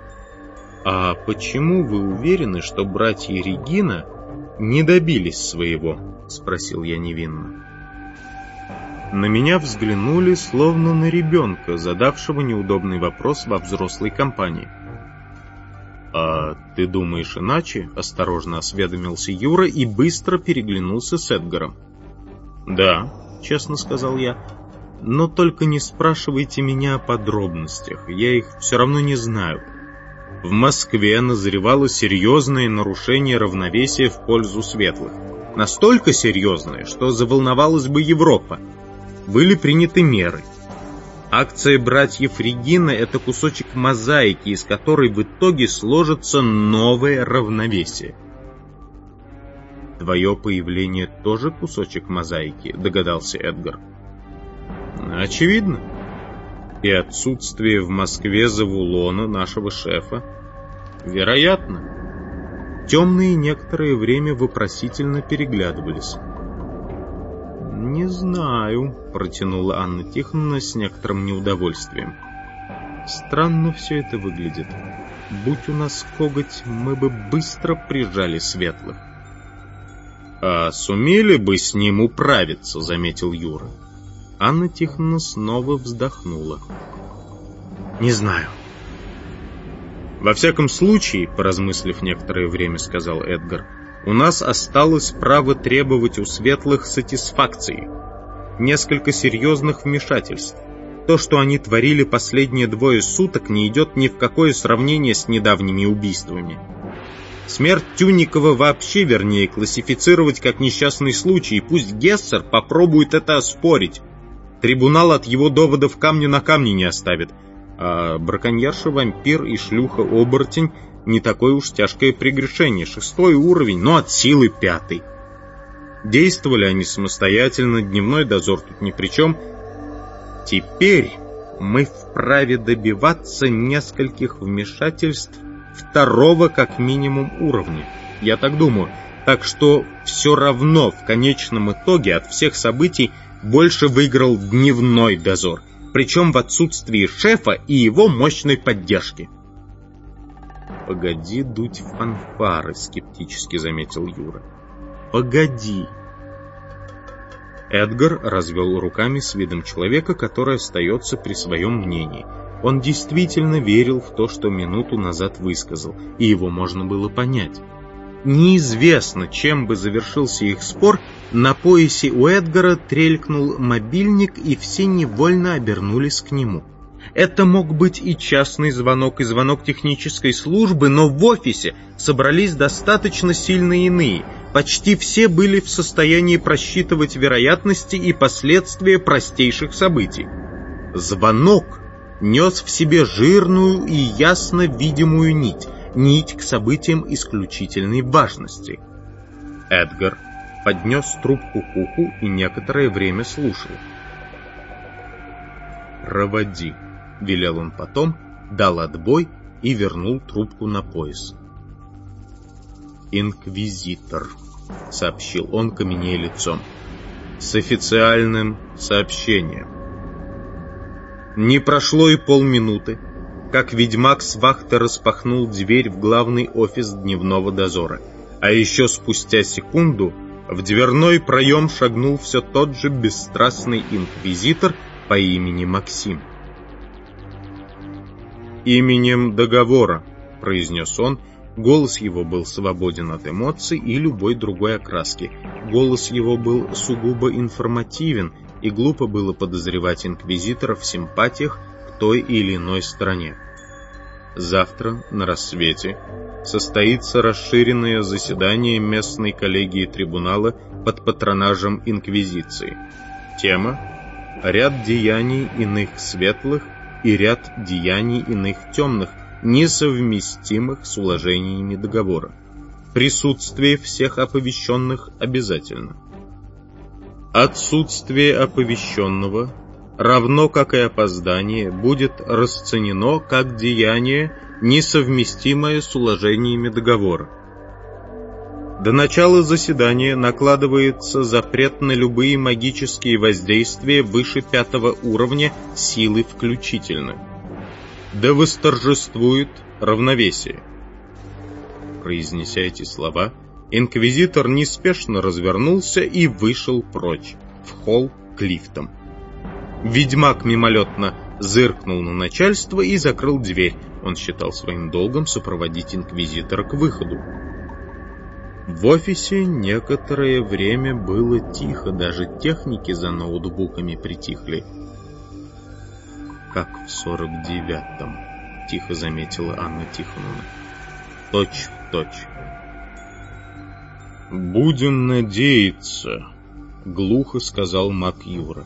А почему вы уверены, что братья Регина не добились своего? Спросил я невинно. На меня взглянули, словно на ребенка, задавшего неудобный вопрос во взрослой компании. «А ты думаешь иначе?» — осторожно осведомился Юра и быстро переглянулся с Эдгаром. «Да», — честно сказал я, — «но только не спрашивайте меня о подробностях, я их все равно не знаю. В Москве назревало серьезное нарушение равновесия в пользу светлых. Настолько серьезное, что заволновалась бы Европа. Были приняты меры. Акция братьев Регина — это кусочек мозаики, из которой в итоге сложится новое равновесие». «Твое появление тоже кусочек мозаики?» — догадался Эдгар. «Очевидно. И отсутствие в Москве Завулона, нашего шефа. Вероятно». Темные некоторое время вопросительно переглядывались. «Не знаю», — протянула Анна Тихоновна с некоторым неудовольствием. «Странно все это выглядит. Будь у нас коготь, мы бы быстро прижали светлых». «А сумели бы с ним управиться?» — заметил Юра. Анна Тихоновна снова вздохнула. «Не знаю». «Во всяком случае, — поразмыслив некоторое время, сказал Эдгар, — у нас осталось право требовать у светлых сатисфакции. Несколько серьезных вмешательств. То, что они творили последние 2 суток, не идет ни в какое сравнение с недавними убийствами. Смерть Тюникова вообще, вернее, классифицировать как несчастный случай, и пусть Гессер попробует это оспорить. Трибунал от его доводов камня на камне не оставит. А браконьерша-вампир и шлюха-оборотень — не такое уж тяжкое прегрешение. 6-й уровень, но от силы 5-й. Действовали они самостоятельно, дневной дозор тут ни при чем. Теперь мы вправе добиваться нескольких вмешательств 2-го как минимум уровня. Я так думаю. Так что все равно в конечном итоге от всех событий больше выиграл дневной дозор. причем в отсутствии шефа и его мощной поддержки. «Погоди дуть в фанфары», — скептически заметил Юра. «Погоди». Эдгар развел руками с видом человека, который остается при своем мнении. Он действительно верил в то, что минуту назад высказал, и его можно было понять. Неизвестно, чем бы завершился их спор, на поясе у Эдгара трелькнул мобильник, и все невольно обернулись к нему. Это мог быть и частный звонок, и звонок технической службы, но в офисе собрались достаточно сильно иные. Почти все были в состоянии просчитывать вероятности и последствия простейших событий. Звонок нес в себе жирную и ясно видимую нить к событиям исключительной важности. Эдгар поднес трубку к уху и некоторое время слушал. «Проводи», — велел он потом, дал отбой и вернул трубку на пояс. «Инквизитор», — сообщил он, каменея лицом, — «с официальным сообщением». Не прошло и полминуты, как ведьмак с вахты распахнул дверь в главный офис дневного дозора, а еще спустя секунду в дверной проем шагнул все тот же бесстрастный инквизитор по имени Максим. «Именем договора», — произнес он. Голос его был свободен от эмоций и любой другой окраски. Голос его был сугубо информативен, и глупо было подозревать инквизитора в симпатиях к той или иной стороне. Завтра на рассвете состоится расширенное заседание местной коллегии трибунала под патронажем инквизиции. Тема — ряд деяний иных светлых и ряд деяний иных темных, несовместимых с уложениями договора. Присутствие всех оповещенных обязательно. Отсутствие оповещенного, равно как и опоздание, будет расценено как деяние, несовместимое с уложениями договора. До начала заседания накладывается запрет на любые магические воздействия выше 5 уровня силы включительно. Да восторжествует равновесие. Произнеся эти слова, инквизитор неспешно развернулся и вышел прочь, в холл к лифтам. Ведьмак мимолетно зыркнул на начальство и закрыл дверь. Он считал своим долгом сопроводить инквизитора к выходу. В офисе некоторое время было тихо, даже техники за ноутбуками притихли. «Как в 49-м», — тихо заметила Анна Тихоновна. «Точь в точь». «Будем надеяться», — глухо сказал маг Юра.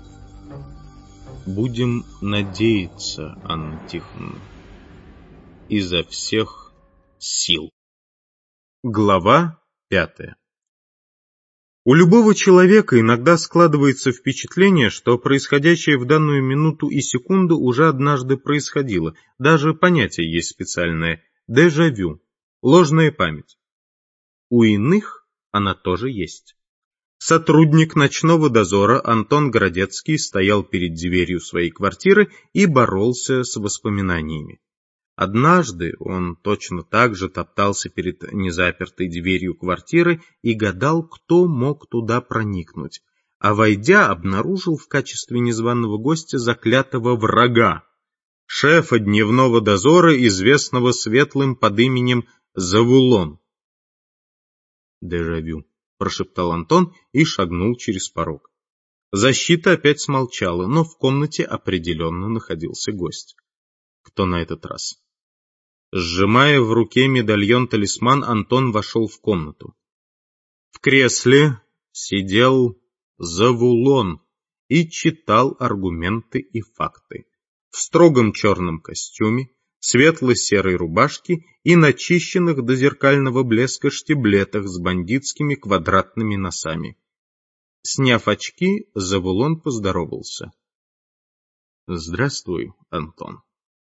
«Будем надеяться, Анна Тихоновна, изо всех сил». Глава 5. У любого человека иногда складывается впечатление, что происходящее в данную минуту и секунду уже однажды происходило. Даже понятие есть специальное – дежавю, ложная память. У иных она тоже есть. Сотрудник ночного дозора Антон Городецкий стоял перед дверью своей квартиры и боролся с воспоминаниями. Однажды он точно так же топтался перед незапертой дверью квартиры и гадал, кто мог туда проникнуть, а войдя, обнаружил в качестве незваного гостя заклятого врага, шефа дневного дозора, известного светлым под именем Завулон. «Дежавю», — прошептал Антон и шагнул через порог. Защита опять смолчала, но в комнате определенно находился гость. Кто на этот раз? Сжимая в руке медальон-талисман, Антон вошел в комнату. В кресле сидел Завулон и читал аргументы и факты. В строгом черном костюме, светло-серой рубашке и начищенных до зеркального блеска штиблетах с бандитскими квадратными носами. Сняв очки, Завулон поздоровался. «Здравствуй, Антон».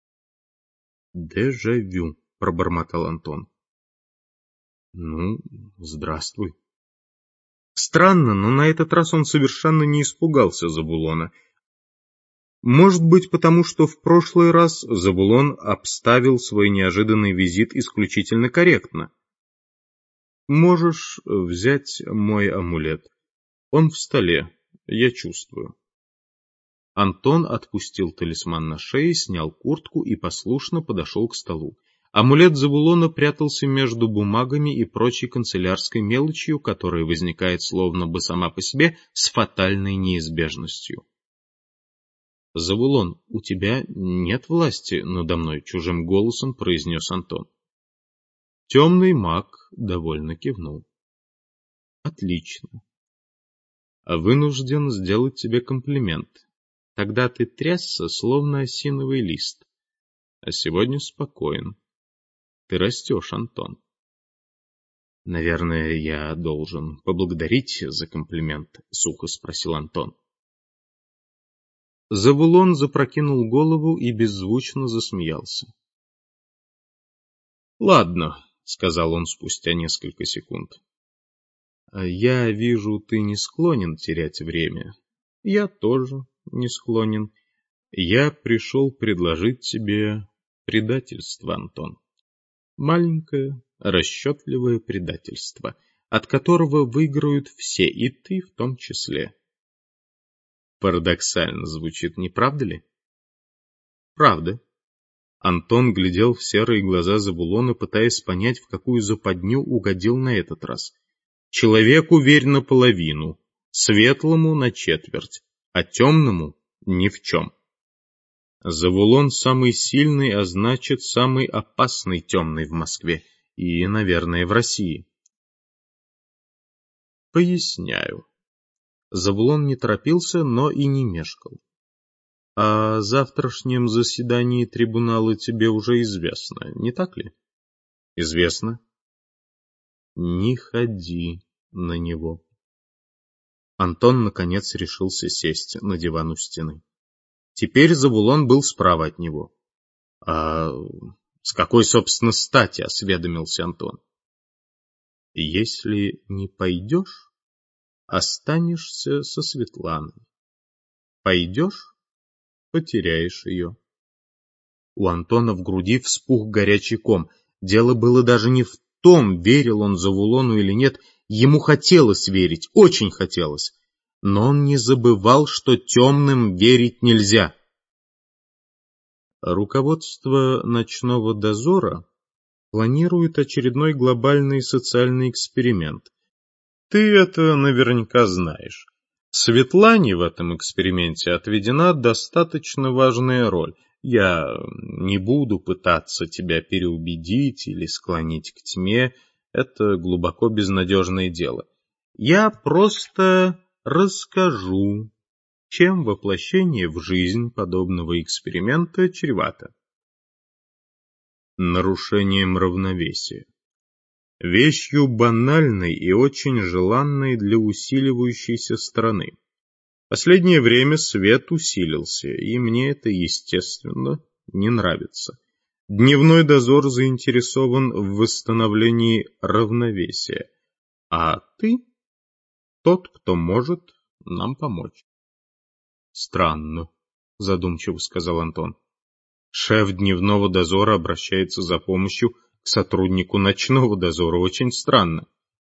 «Дежавю», — пробормотал Антон. «Ну, здравствуй». Странно, но на этот раз он совершенно не испугался Завулона. Может быть, потому что в прошлый раз Забулон обставил свой неожиданный визит исключительно корректно. Можешь взять мой амулет. Он в столе, я чувствую. Антон отпустил талисман на шее, снял куртку и послушно подошел к столу. Амулет Забулона прятался между бумагами и прочей канцелярской мелочью, которая возникает словно бы сама по себе с фатальной неизбежностью. «Забулон, у тебя нет власти надо мной», — чужим голосом произнес Антон. Темный маг довольно кивнул. «Отлично. Вынужден сделать тебе комплимент. Тогда ты трясся, словно осиновый лист. А сегодня спокоен. Ты растешь, Антон». «Наверное, я должен поблагодарить за комплимент», — сухо спросил Антон. Забулон запрокинул голову и беззвучно засмеялся. «Ладно», — сказал он спустя несколько секунд. «Я вижу, ты не склонен терять время. Я тоже не склонен. Я пришел предложить тебе предательство, Антон. Маленькое, расчетливое предательство, от которого выиграют все, и ты в том числе». Парадоксально звучит, не правда ли? Правда. Антон глядел в серые глаза Забулона, пытаясь понять, в какую западню угодил на этот раз. Человеку верь наполовину, светлому на четверть, а темному ни в чем. Забулон самый сильный, а значит, самый опасный темный в Москве и, наверное, в России. Поясняю. Забулон не торопился, но и не мешкал. О завтрашнем заседании трибунала тебе уже известно, не так ли? Известно. Не ходи на него. Антон, наконец, решился сесть на диван у стены. Теперь Забулон был справа от него. — А с какой, собственно, стати? — осведомился Антон. — Если не пойдешь, останешься со Светланой. Пойдешь — потеряешь ее. У Антона в груди вспух горячий ком. Дело было даже не в том, верил он Забулону или нет. Ему хотелось верить, очень хотелось. Но он не забывал, что темным верить нельзя. Руководство ночного дозора планирует очередной глобальный социальный эксперимент. Ты это наверняка знаешь. Светлане в этом эксперименте отведена достаточно важная роль. Я не буду пытаться тебя переубедить или склонить к тьме. Это глубоко безнадежное дело. Я просто расскажу, чем воплощение в жизнь подобного эксперимента чревато. Нарушением равновесия. Вещью банальной и очень желанной для усиливающейся стороны. Последнее время свет усилился, и мне это, естественно, не нравится. Дневной дозор заинтересован в восстановлении равновесия, а ты тот, кто может нам помочь. Странно, задумчиво сказал Антон. Шеф дневного дозора обращается за помощью к сотруднику ночного дозора. Очень странно.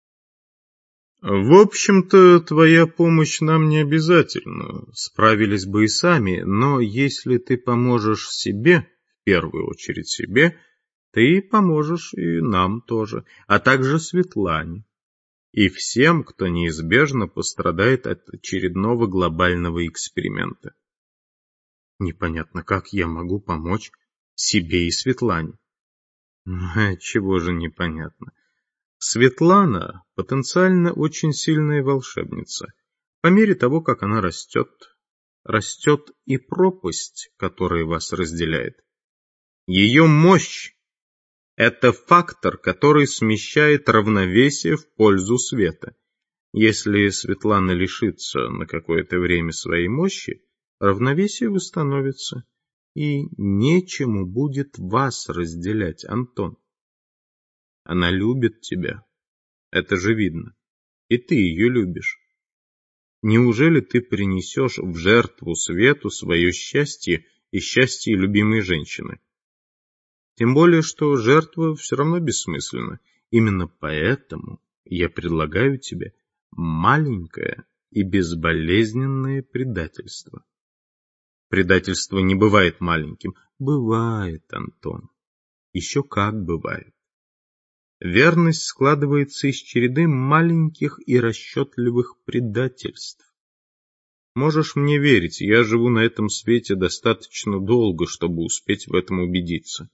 В общем-то, твоя помощь нам не обязательна. Справились бы и сами, но если ты поможешь себе, в первую очередь себе, ты поможешь и нам тоже, а также Светлане. И всем, кто неизбежно пострадает от очередного глобального эксперимента. Непонятно, как я могу помочь себе и Светлане. Чего же непонятно? Светлана потенциально очень сильная волшебница. По мере того, как она растет, растет и пропасть, которая вас разделяет. Ее мощь — это фактор, который смещает равновесие в пользу света. Если Светлана лишится на какое-то время своей мощи, равновесие восстановится, и нечему будет вас разделять, Антон. Она любит тебя, это же видно, и ты ее любишь. Неужели ты принесешь в жертву свету свое счастье и счастье любимой женщины? Тем более, что жертва все равно бессмысленна. Именно поэтому я предлагаю тебе маленькое и безболезненное предательство. Предательство не бывает маленьким. Бывает, Антон. Еще как бывает. Верность складывается из череды маленьких и расчетливых предательств. Можешь мне верить, я живу на этом свете достаточно долго, чтобы успеть в этом убедиться.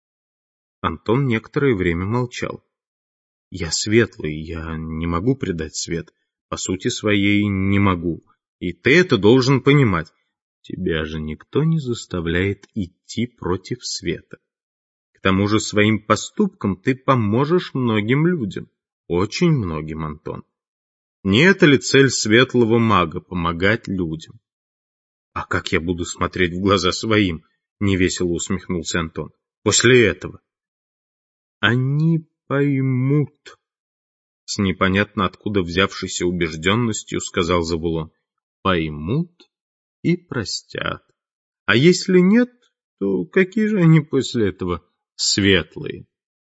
Антон некоторое время молчал. Я светлый, я не могу предать свет. По сути своей не могу. И ты это должен понимать. Тебя же никто не заставляет идти против света. К тому же своим поступком ты поможешь многим людям. Очень многим, Антон. Не это ли цель светлого мага — помогать людям? А как я буду смотреть в глаза своим? Невесело усмехнулся Антон. После этого. Они поймут. С непонятно откуда взявшейся убежденностью сказал Завулон. Поймут и простят. А если нет, то какие же они после этого светлые?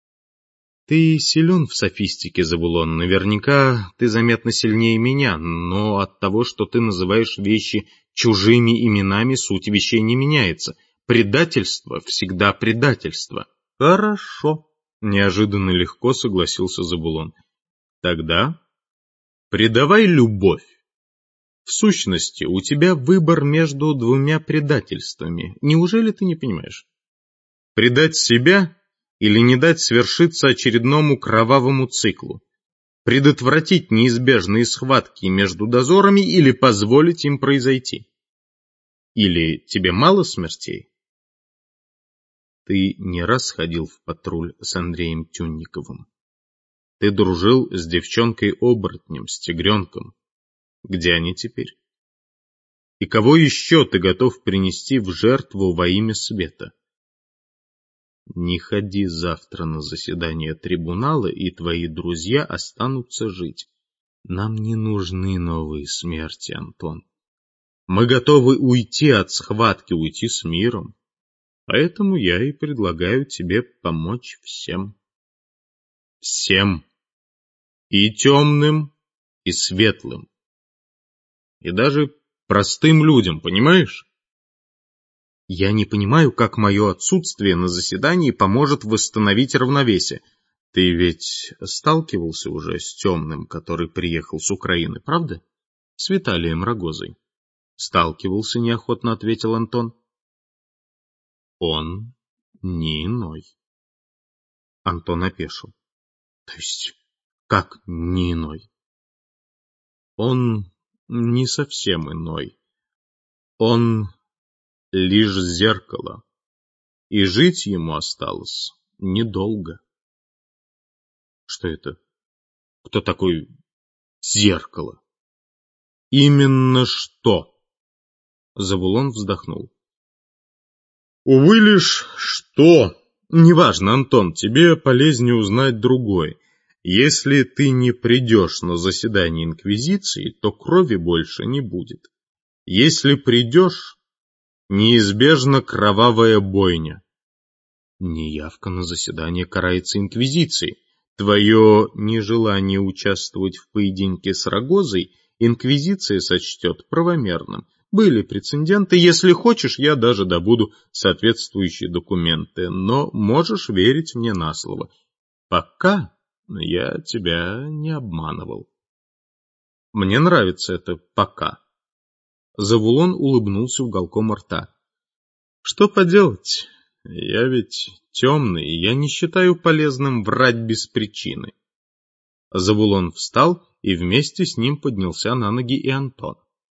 Ты силен в софистике, Завулон. Наверняка ты заметно сильнее меня, но от того, что ты называешь вещи чужими именами, суть вещей не меняется. Предательство всегда предательство. Хорошо. Неожиданно легко согласился Завулон. Тогда предавай любовь. В сущности, у тебя выбор между двумя предательствами. Неужели ты не понимаешь? Предать себя или не дать свершиться очередному кровавому циклу? Предотвратить неизбежные схватки между дозорами или позволить им произойти? Или тебе мало смертей? Ты не раз ходил в патруль с Андреем Тюнниковым. Ты дружил с девчонкой-оборотнем, с тигренком. Где они теперь? И кого еще ты готов принести в жертву во имя света? Не ходи завтра на заседание трибунала, и твои друзья останутся жить. Нам не нужны новые смерти, Антон. Мы готовы уйти от схватки, уйти с миром. Поэтому я и предлагаю тебе помочь всем. Всем. И темным, и светлым. И даже простым людям, понимаешь? Я не понимаю, как мое отсутствие на заседании поможет восстановить равновесие. Ты ведь сталкивался уже с темным, который приехал с Украины, правда? С Виталием Рогозой. Сталкивался, неохотно ответил Антон. Он не иной. Антон опешил. То есть, как не иной? Он не совсем иной. Он лишь зеркало. И жить ему осталось недолго. Что это? Кто такой зеркало? Именно что? Завулон вздохнул. Увы, лишь что? Неважно, Антон, тебе полезнее узнать другое. Если ты не придешь на заседание Инквизиции, то крови больше не будет. Если придешь, неизбежна кровавая бойня. Неявка на заседание карается Инквизицией. Твое нежелание участвовать в поединке с Рогозой Инквизиция сочтет правомерным. Были прецеденты, если хочешь, я даже добуду соответствующие документы, но можешь верить мне на слово. Пока я тебя не обманывал. Мне нравится это «пока». Завулон улыбнулся уголком рта. Что поделать? Я ведь темный, и я не считаю полезным врать без причины. Завулон встал, и вместе с ним поднялся на ноги и Антон.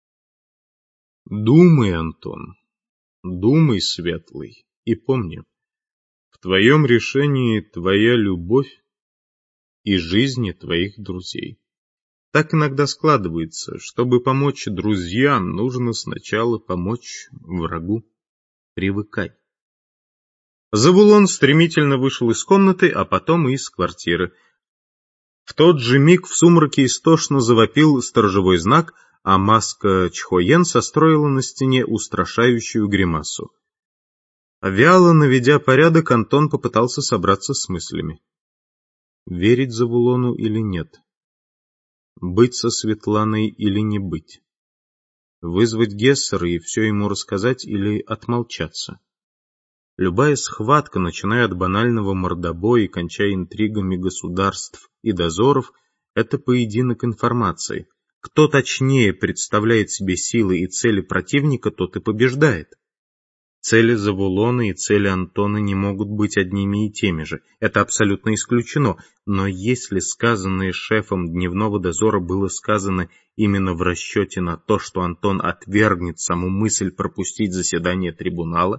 Думай, Антон, думай, светлый, и помни, в твоем решении твоя любовь и жизни твоих друзей. Так иногда складывается, чтобы помочь друзьям, нужно сначала помочь врагу. Привыкай. Завулон стремительно вышел из комнаты, а потом и из квартиры. В тот же миг в сумраке истошно завопил сторожевой знак, а маска Чхоен состроила на стене устрашающую гримасу. Вяло наведя порядок, Антон попытался собраться с мыслями. Верить Завулону или нет? Быть со Светланой или не быть? Вызвать Гессера и все ему рассказать или отмолчаться? Любая схватка, начиная от банального мордобоя и кончая интригами государств и дозоров, это поединок информации. Кто точнее представляет себе силы и цели противника, тот и побеждает. Цели Завулона и цели Антона не могут быть одними и теми же. Это абсолютно исключено. Но если сказанное шефом дневного дозора было сказано именно в расчете на то, что Антон отвергнет саму мысль пропустить заседание трибунала,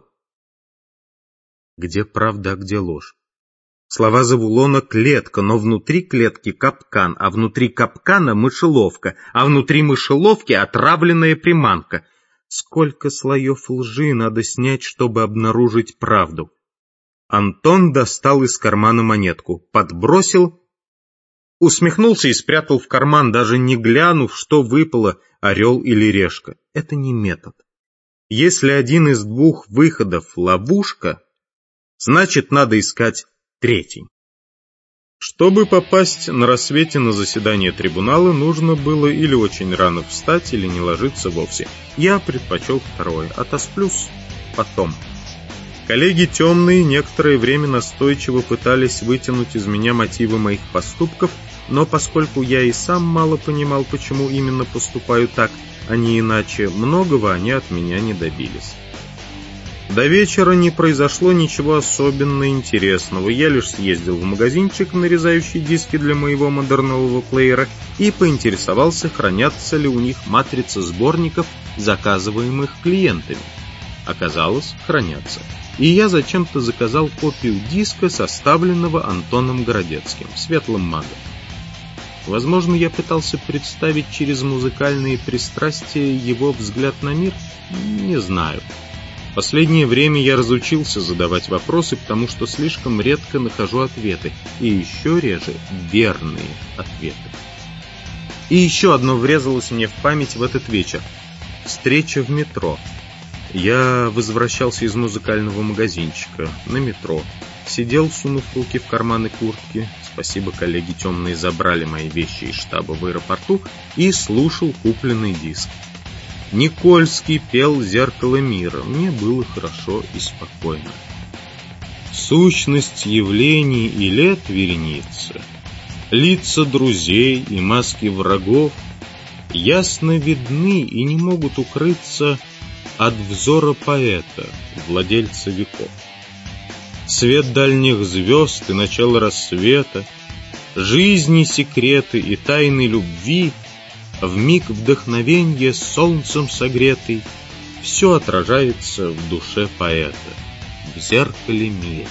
где правда, а где ложь? Слова Завулона — клетка, но внутри клетки капкан, а внутри капкана мышеловка, а внутри мышеловки отравленная приманка. Сколько слоев лжи надо снять, чтобы обнаружить правду? Антон достал из кармана монетку, подбросил, усмехнулся и спрятал в карман, даже не глянув, что выпало, орел или решка. Это не метод. Если один из двух выходов — ловушка, значит, надо искать третий. Чтобы попасть на рассвете на заседание трибунала, нужно было или очень рано встать, или не ложиться вовсе. Я предпочел второе. Отосплюсь потом. Коллеги темные некоторое время настойчиво пытались вытянуть из меня мотивы моих поступков, но поскольку я и сам мало понимал, почему именно поступаю так, а не иначе, многого они от меня не добились. До вечера не произошло ничего особенно интересного. Я лишь съездил в магазинчик, нарезающий диски для моего модернового плеера, и поинтересовался, хранятся ли у них матрицы сборников, заказываемых клиентами. Оказалось, хранятся. И я зачем-то заказал копию диска, составленного Антоном Городецким, светлым магом. Возможно, я пытался представить через музыкальные пристрастия его взгляд на мир? Не знаю. В последнее время я разучился задавать вопросы, потому что слишком редко нахожу ответы, и еще реже верные ответы. И еще одно врезалось мне в память в этот вечер. Встреча в метро. Я возвращался из музыкального магазинчика на метро. Сидел, сунув руки в карманы куртки. Спасибо, коллеги темные забрали мои вещи из штаба в аэропорту, и слушал купленный диск. Никольский пел «Зеркало мира». Мне было хорошо и спокойно. Сущность явлений и лет вереница, лица друзей и маски врагов ясно видны и не могут укрыться от взора поэта, владельца веков. Свет дальних звезд и начало рассвета, жизни секреты и тайны любви, в миг вдохновенья солнцем согретый, все отражается в душе поэта, в зеркале мира.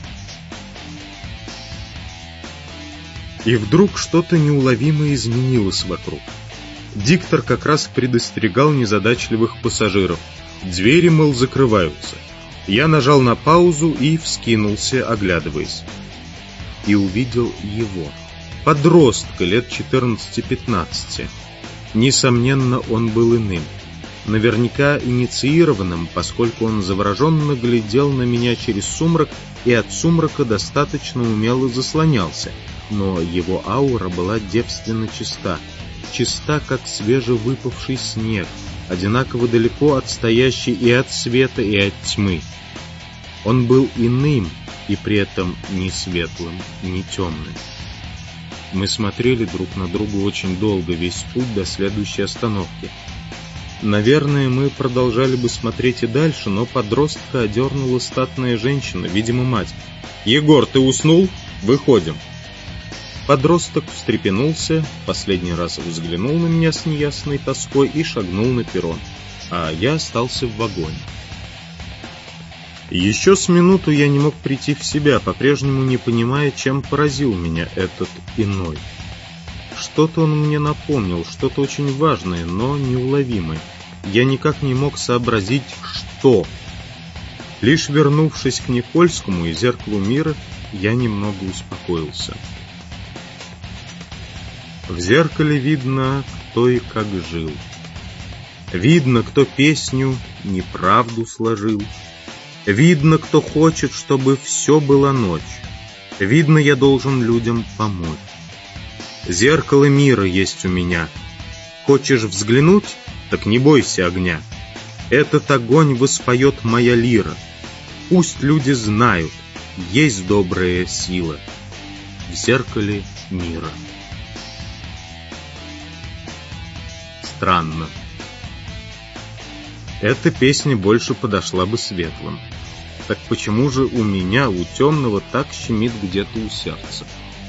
И вдруг что-то неуловимо изменилось вокруг. Диктор как раз предостерегал незадачливых пассажиров. Двери, мол, закрываются. Я нажал на паузу и вскинулся, оглядываясь. И увидел его. Подростка лет 14-15. Несомненно, он был иным. Наверняка инициированным, поскольку он завороженно глядел на меня через сумрак и от сумрака достаточно умело заслонялся. Но его аура была девственно чиста. Чиста, как свежевыпавший снег, одинаково далеко отстоящий и от света, и от тьмы. Он был иным, и при этом не светлым, не темным. Мы смотрели друг на друга очень долго, весь путь до следующей остановки. Наверное, мы продолжали бы смотреть и дальше, но подростка одернула статная женщина, видимо, мать. «Егор, ты уснул? Выходим!» Подросток встрепенулся, последний раз взглянул на меня с неясной тоской и шагнул на перрон, а я остался в вагоне. Еще с минуту я не мог прийти в себя, по-прежнему не понимая, чем поразил меня этот иной. Что-то он мне напомнил, что-то очень важное, но неуловимое. Я никак не мог сообразить, что. Лишь вернувшись к Никольскому и зеркалу мира, я немного успокоился. В зеркале видно, кто и как жил. Видно, кто песню неправду сложил. Видно, кто хочет, чтобы все было ночь. Видно, я должен людям помочь. Зеркало мира есть у меня. Хочешь взглянуть? Так не бойся огня. Этот огонь воспоет моя лира. Пусть люди знают, есть добрая сила в зеркале мира. Странно. Эта песня больше подошла бы светлым. Так почему же у меня, у темного, так щемит где-то у сердца?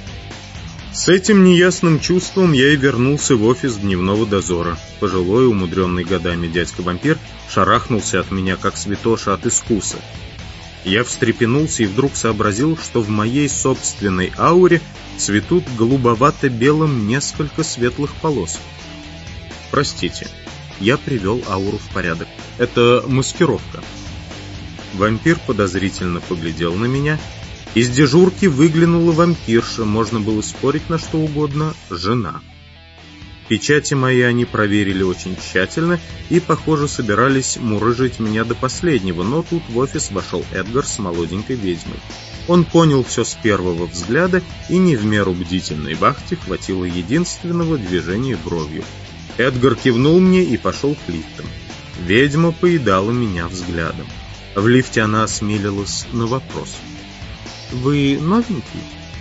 С этим неясным чувством я и вернулся в офис дневного дозора. Пожилой, умудренный годами дядька-вампир шарахнулся от меня, как святоша от искуса. Я встрепенулся и вдруг сообразил, что в моей собственной ауре цветут голубовато-белым несколько светлых полос. Простите, я привел ауру в порядок. Это маскировка. Вампир подозрительно поглядел на меня. Из дежурки выглянула вампирша, можно было спорить на что угодно, жена. Печати мои они проверили очень тщательно и, похоже, собирались мурыжить меня до последнего, но тут в офис вошел Эдгар с молоденькой ведьмой. Он понял все с первого взгляда, и не в меру бдительной вахте хватило единственного движения бровью. Эдгар кивнул мне и пошел к лифтам. Ведьма поедала меня взглядом. В лифте она осмелилась на вопрос. «Вы новенький?»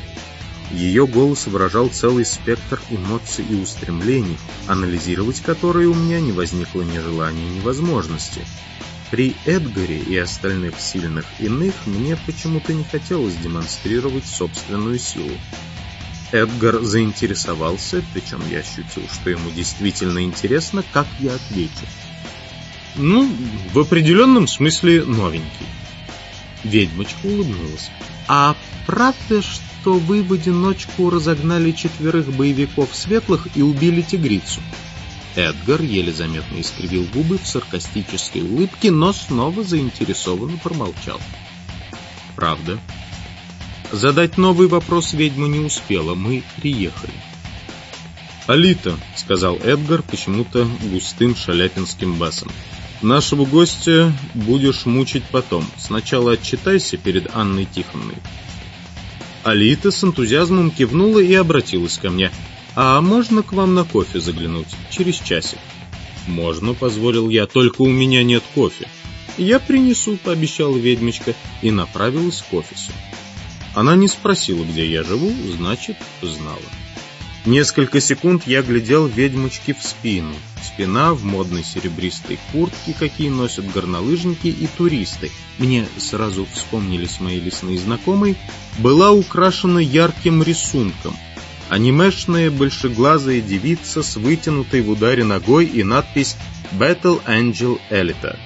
Ее голос выражал целый спектр эмоций и устремлений, анализировать которые у меня не возникло ни желания, ни возможности. При Эдгаре и остальных сильных иных мне почему-то не хотелось демонстрировать собственную силу. Эдгар заинтересовался, причем я ощутил, что ему действительно интересно, как я отвечу. «Ну, в определенном смысле новенький». Ведьмочка улыбнулась. «А правда, что вы в одиночку разогнали 4 боевиков светлых и убили тигрицу?» Эдгар еле заметно искривил губы в саркастической улыбке, но снова заинтересованно промолчал. «Правда?» Задать новый вопрос ведьма не успела, мы приехали. «Алита», — сказал Эдгар почему-то густым шаляпинским басом, — «нашего гостя будешь мучить потом. Сначала отчитайся перед Анной Тихоновной». Алита с энтузиазмом кивнула и обратилась ко мне. «А можно к вам на кофе заглянуть? Через часик». «Можно», — позволил я, — «только у меня нет кофе». «Я принесу», — пообещала ведьмочка, и направилась к офису. Она не спросила, где я живу, значит, знала. Несколько секунд я глядел ведьмочке в спину. Спина в модной серебристой куртке, какие носят горнолыжники и туристы. Мне сразу вспомнились мои лесные знакомые. Была украшена ярким рисунком. Анимешная большеглазая девица с вытянутой в ударе ногой и надпись «Battle Angel Alita».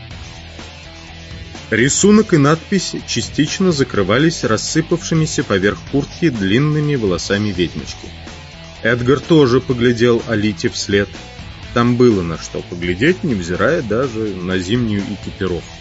Рисунок и надпись частично закрывались рассыпавшимися поверх куртки длинными волосами ведьмочки. Эдгар тоже поглядел Алите вслед. Там было на что поглядеть, невзирая даже на зимнюю экипировку.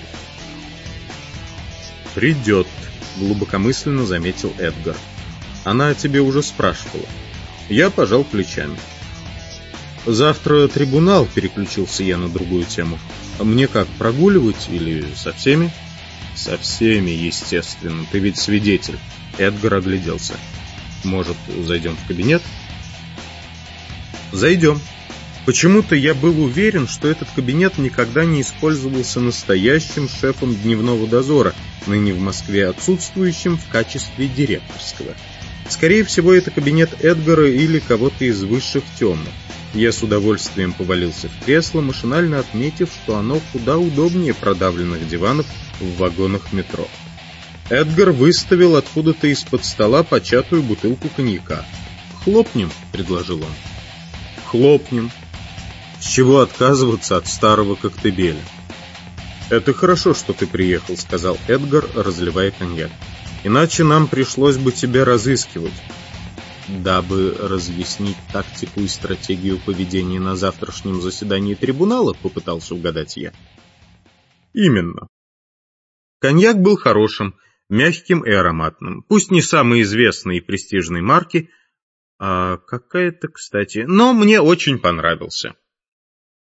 «Придет», — глубокомысленно заметил Эдгар. «Она о тебе уже спрашивала». Я пожал плечами. «Завтра трибунал», — переключился я на другую тему. «Мне как, прогуливать или со всеми?» «Со всеми, естественно. Ты ведь свидетель». Эдгар огляделся. «Может, зайдем в кабинет?» «Зайдем». Почему-то я был уверен, что этот кабинет никогда не использовался настоящим шефом дневного дозора, ныне в Москве отсутствующим в качестве директорского. Скорее всего, это кабинет Эдгара или кого-то из высших темных. Я с удовольствием повалился в кресло, машинально отметив, что оно куда удобнее продавленных диванов в вагонах метро. Эдгар выставил откуда-то из-под стола початую бутылку коньяка. «Хлопнем», — предложил он. «Хлопнем. С чего отказываться от старого коктебеля?» «Это хорошо, что ты приехал», — сказал Эдгар, разливая коньяк. «Иначе нам пришлось бы тебя разыскивать». «Дабы разъяснить тактику и стратегию поведения на завтрашнем заседании трибунала», — попытался угадать я. «Именно». Коньяк был хорошим, мягким и ароматным, пусть не самой известной и престижной марки, а какая-то, кстати, но мне очень понравился.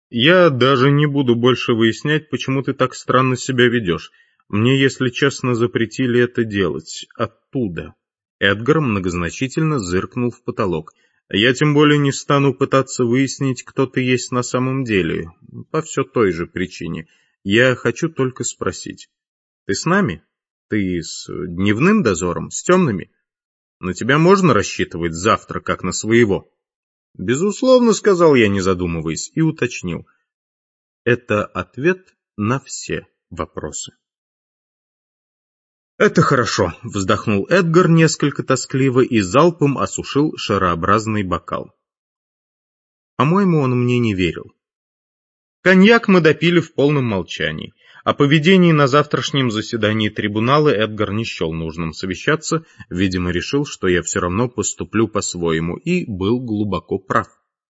Я даже не буду больше выяснять, почему ты так странно себя ведешь. Мне, если честно, запретили это делать. Оттуда. Эдгар многозначительно зыркнул в потолок. Я тем более не стану пытаться выяснить, кто ты есть на самом деле. По все той же причине. Я хочу только спросить. Ты с нами? Ты с дневным дозором? С темными? На тебя можно рассчитывать завтра, как на своего? Безусловно, сказал я, не задумываясь, и уточнил. Это ответ на все вопросы. «Это хорошо», — вздохнул Эдгар несколько тоскливо и залпом осушил шарообразный бокал. По-моему, он мне не верил. Коньяк мы допили в полном молчании. О поведении на завтрашнем заседании трибунала Эдгар не счел нужным совещаться, видимо, решил, что я все равно поступлю по-своему, и был глубоко прав.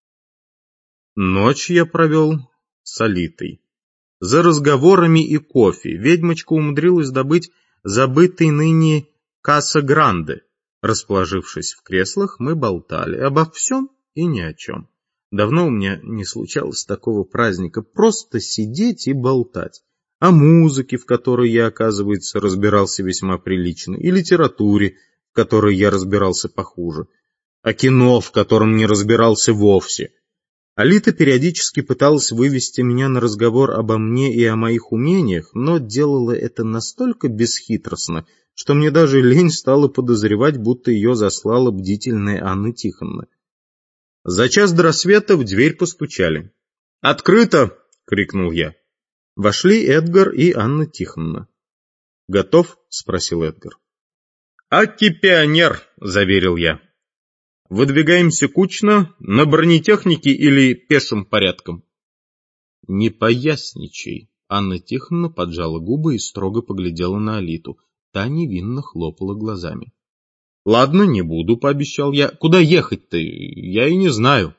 Ночь я провел с Алитой. За разговорами и кофе ведьмочка умудрилась добыть забытый ныне Каса Гранде. Расположившись в креслах, мы болтали обо всем и ни о чем. Давно у меня не случалось такого праздника, просто сидеть и болтать. О музыке, в которой я, оказывается, разбирался весьма прилично, и литературе, в которой я разбирался похуже, о кино, в котором не разбирался вовсе. Алита периодически пыталась вывести меня на разговор обо мне и о моих умениях, но делала это настолько бесхитростно, что мне даже лень стало подозревать, будто ее заслала бдительная Анна Тихоновна. За час до рассвета в дверь постучали. «Открыто!» — крикнул я. Вошли Эдгар и Анна Тихоновна. «Готов?» — спросил Эдгар. «Аки пионер!» — заверил я. «Выдвигаемся кучно, на бронетехнике или пешим порядком?» «Не поясничай!» — Анна Тихоновна поджала губы и строго поглядела на Алиту. Та невинно хлопала глазами. «Ладно, не буду», — пообещал я. «Куда ехать-то? Я и не знаю».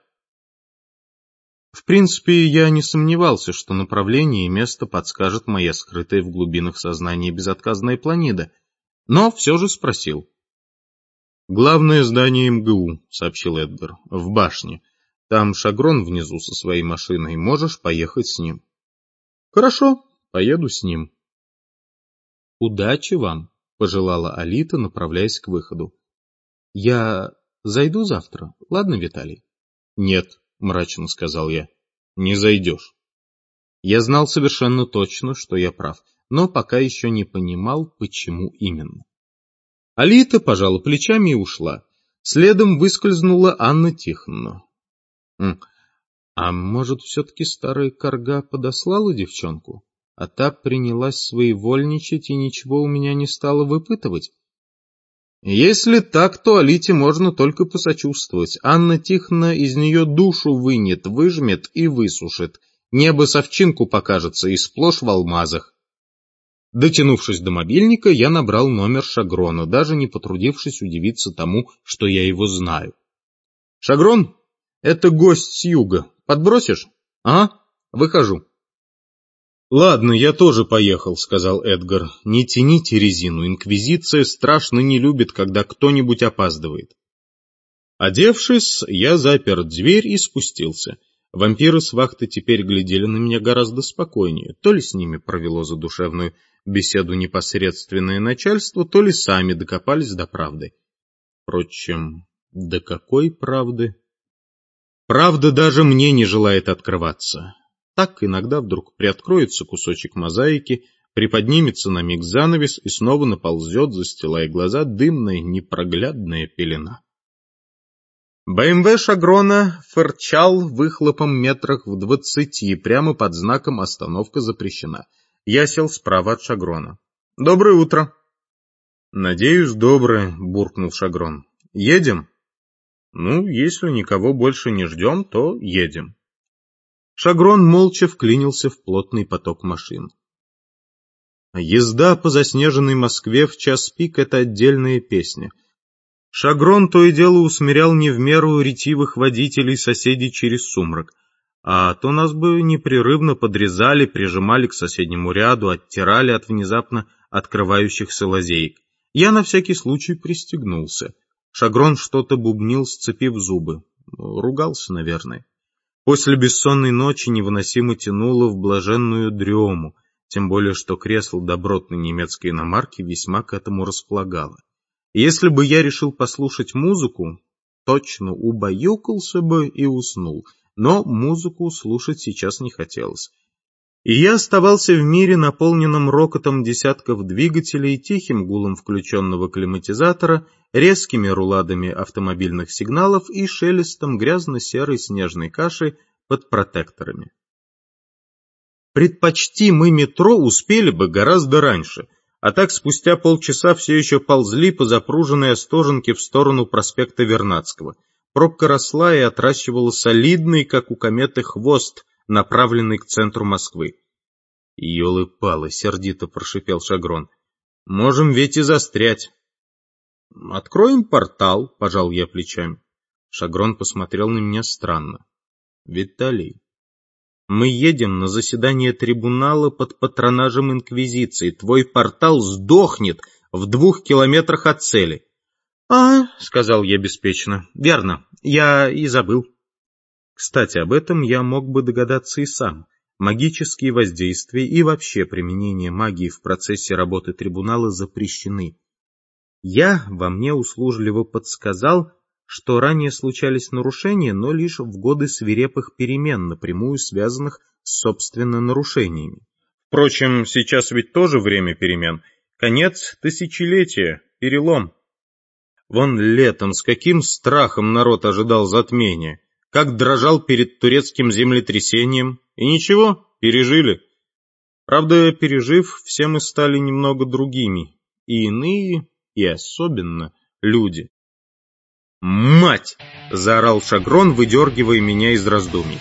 В принципе, я не сомневался, что направление и место подскажет моя скрытая в глубинах сознания безотказная планета, но все же спросил. «Главное здание МГУ», — сообщил Эдгар, — «в башне. Там Шагрон внизу со своей машиной, можешь поехать с ним». «Хорошо, поеду с ним». «Удачи вам», — пожелала Алита, направляясь к выходу. «Я зайду завтра, ладно, Виталий?» «Нет», — мрачно сказал я, — «не зайдешь». Я знал совершенно точно, что я прав, но пока еще не понимал, почему именно. Алита пожала плечами и ушла. Следом выскользнула Анна Тихоновна. А может, все-таки старая корга подослала девчонку, а та принялась своевольничать и ничего у меня не стала выпытывать? Если так, то Алите можно только посочувствовать. Анна Тихоновна из нее душу вынет, выжмет и высушит. Небо совчинку покажется и сплошь в алмазах. Дотянувшись до мобильника, я набрал номер Шагрона, даже не потрудившись удивиться тому, что я его знаю. «Шагрон, это гость с юга. Подбросишь?» «Ага, выхожу». «Ладно, я тоже поехал», — сказал Эдгар. «Не тяните резину, инквизиция страшно не любит, когда кто-нибудь опаздывает». Одевшись, я запер дверь и спустился. Вампиры с вахты теперь глядели на меня гораздо спокойнее. То ли с ними провело задушевную беседу непосредственное начальство, то ли сами докопались до правды. Впрочем, до какой правды? Правда даже мне не желает открываться. Так иногда вдруг приоткроется кусочек мозаики, приподнимется на миг занавес и снова наползет, застилая глаза, дымная непроглядная пелена. БМВ Шагрона фырчал выхлопом метрах в 20, прямо под знаком «Остановка запрещена». Я сел справа от Шагрона. «Доброе утро». «Надеюсь, доброе», — буркнул Шагрон. «Едем?» «Ну, если никого больше не ждем, то едем». Шагрон молча вклинился в плотный поток машин. Езда по заснеженной Москве в час пик — это отдельная песня. Шагрон то и дело усмирял не в меру ретивых водителей соседей через сумрак, а то нас бы непрерывно подрезали, прижимали к соседнему ряду, оттирали от внезапно открывающихся лазеек. Я на всякий случай пристегнулся. Шагрон что-то бубнил, сцепив зубы. Ругался, наверное. После бессонной ночи невыносимо тянуло в блаженную дрему, тем более что кресло добротной немецкой иномарки весьма к этому располагало. Если бы я решил послушать музыку, точно убаюкался бы и уснул, но музыку слушать сейчас не хотелось. И я оставался в мире, наполненном рокотом десятков двигателей, тихим гулом включенного климатизатора, резкими руладами автомобильных сигналов и шелестом грязно-серой снежной каши под протекторами. Предпочти мы метро успели бы гораздо раньше, а так спустя полчаса все еще ползли по запруженной Остоженке в сторону проспекта Вернадского. Пробка росла и отращивала солидный, как у кометы, хвост, направленный к центру Москвы. «Елы-палы!» — сердито прошипел Шагрон. «Можем ведь и застрять». «Откроем портал», — пожал я плечами. Шагрон посмотрел на меня странно. «Виталий, мы едем на заседание трибунала под патронажем Инквизиции. Твой портал сдохнет в 2 километрах от цели». — сказал я беспечно. — Верно, я и забыл. Кстати, об этом я мог бы догадаться и сам. Магические воздействия и вообще применение магии в процессе работы трибунала запрещены. Я во мне услужливо подсказал, что ранее случались нарушения, но лишь в годы свирепых перемен, напрямую связанных с собственно нарушениями. Впрочем, сейчас ведь тоже время перемен. Конец тысячелетия, перелом. Вон летом с каким страхом народ ожидал затмения, как дрожал перед турецким землетрясением. И ничего, пережили. Правда, пережив, все мы стали немного другими. И иные, и особенно люди. «Мать!» — заорал Шагрон, выдергивая меня из раздумий.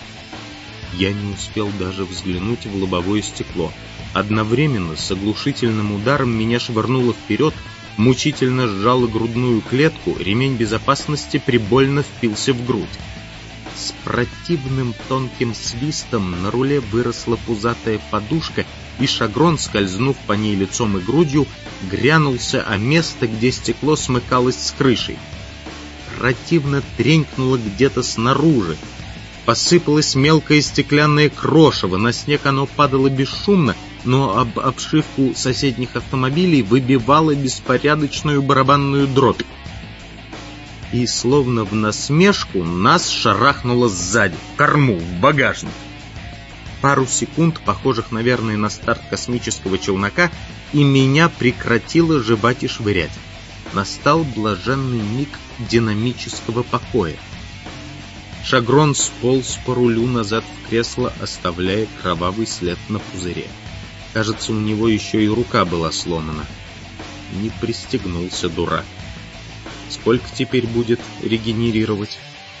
Я не успел даже взглянуть в лобовое стекло. Одновременно с оглушительным ударом меня швырнуло вперед, мучительно сжало грудную клетку, ремень безопасности прибольно впился в грудь. С противным тонким свистом на руле выросла пузатая подушка, и Шагрон, скользнув по ней лицом и грудью, грянулся о место, где стекло смыкалось с крышей. Противно тренькнуло где-то снаружи. Посыпалось мелкое стеклянное крошево, на снег оно падало бесшумно, но об обшивку соседних автомобилей выбивало беспорядочную барабанную дробь. И словно в насмешку нас шарахнуло сзади, в корму, в багажник. Пару секунд, похожих, наверное, на старт космического челнока, и меня прекратило жевать и швырять. Настал блаженный миг динамического покоя. Шагрон сполз по рулю назад в кресло, оставляя кровавый след на пузыре. Кажется, у него еще и рука была сломана. Не пристегнулся, дурак. Сколько теперь будет регенерировать?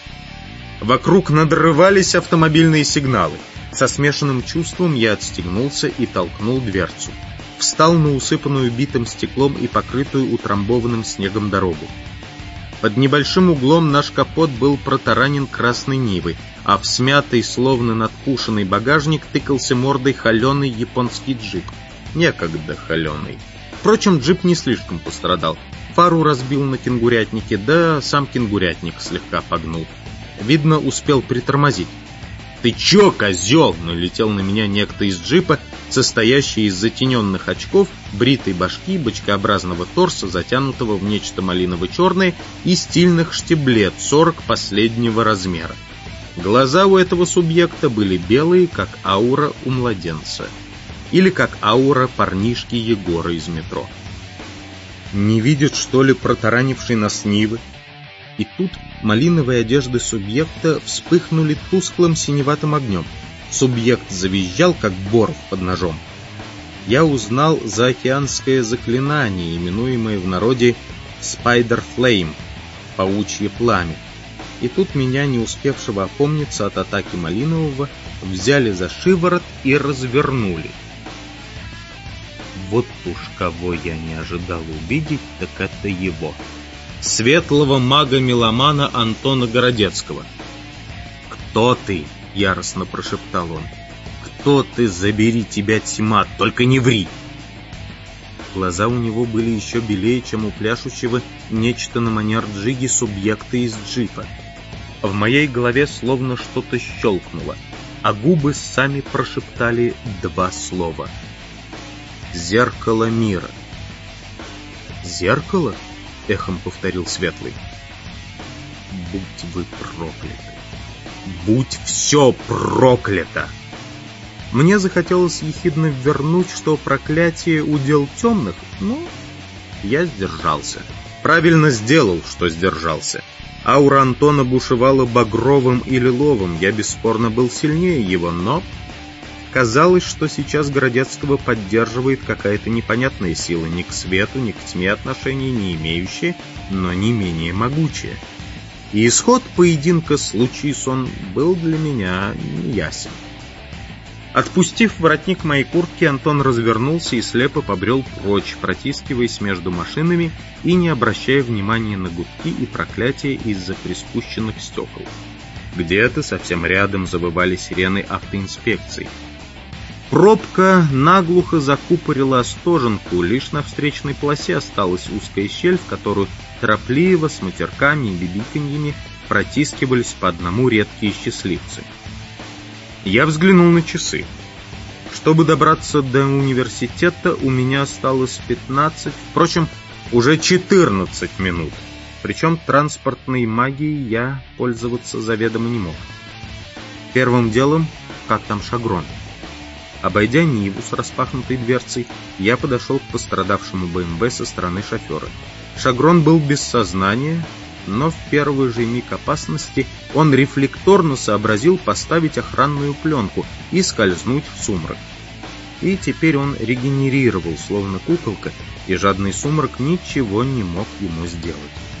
Вокруг надрывались автомобильные сигналы. Со смешанным чувством я отстегнулся и толкнул дверцу. Встал на усыпанную битым стеклом и покрытую утрамбованным снегом дорогу. Под небольшим углом наш капот был протаранен красной Нивой, а в смятый, словно надкушенный багажник тыкался мордой холеный японский джип. Некогда холеный. Впрочем, джип не слишком пострадал. Фару разбил на кенгурятнике, да сам кенгурятник слегка погнул. Видно, успел притормозить. «Ты чё, козёл?» — налетел на меня некто из джипа, состоящий из затененных очков, бритой башки, бочкообразного торса, затянутого в нечто малиново-черное, и стильных штиблет 40 последнего размера. Глаза у этого субъекта были белые, как аура у младенца. Или как аура парнишки Егора из метро. Не видит, что ли, протаранивший нас Нивы? И тут малиновые одежды субъекта вспыхнули тусклым синеватым огнем. Субъект завизжал, как боров под ножом. Я узнал заокеанское заклинание, именуемое в народе «Spider Flame» — «Паучье пламя». И тут меня, не успевшего опомниться от атаки Малинового, взяли за шиворот и развернули. Вот уж кого я не ожидал увидеть, так это его. Светлого мага-меломана Антона Городецкого. «Кто ты?» — яростно прошептал он. «Кто ты? Забери тебя, тьма, только не ври!» Глаза у него были еще белее, чем у пляшущего нечто на манер Джиги субъекта из джипа. В моей голове словно что-то щелкнуло, а губы сами прошептали два слова. «Зеркало мира». «Зеркало?» — эхом повторил Светлый. «Будь вы прокляты! Будь все проклято!» Мне захотелось ехидно вернуть, что проклятие удел темных, но я сдержался. Правильно сделал, что сдержался. Аура Антона бушевала багровым и лиловым, я бесспорно был сильнее его, но казалось, что сейчас Городецкого поддерживает какая-то непонятная сила, ни к свету, ни к тьме отношения не имеющая, но не менее могучая. И исход поединка, случись он, был для меня неясен. Отпустив воротник моей куртки, Антон развернулся и слепо побрел прочь, протискиваясь между машинами и не обращая внимания на гудки и проклятия из-за приспущенных стекол. Где-то совсем рядом завывали сирены автоинспекции. Пробка наглухо закупорила Остоженку, лишь на встречной полосе осталась узкая щель, в которую торопливо, с матерками и бибиканьями протискивались по одному редкие счастливцы. Я взглянул на часы. Чтобы добраться до университета, у меня осталось 15, впрочем, уже 14 минут. Причем транспортной магией я пользоваться заведомо не мог. Первым делом, как там Шагрон? Обойдя Ниву с распахнутой дверцей, я подошел к пострадавшему БМВ со стороны шофера. Шагрон был без сознания, но в первый же миг опасности он рефлекторно сообразил поставить охранную пленку и скользнуть в сумрак. И теперь он регенерировал, словно куколка, и жадный сумрак ничего не мог ему сделать.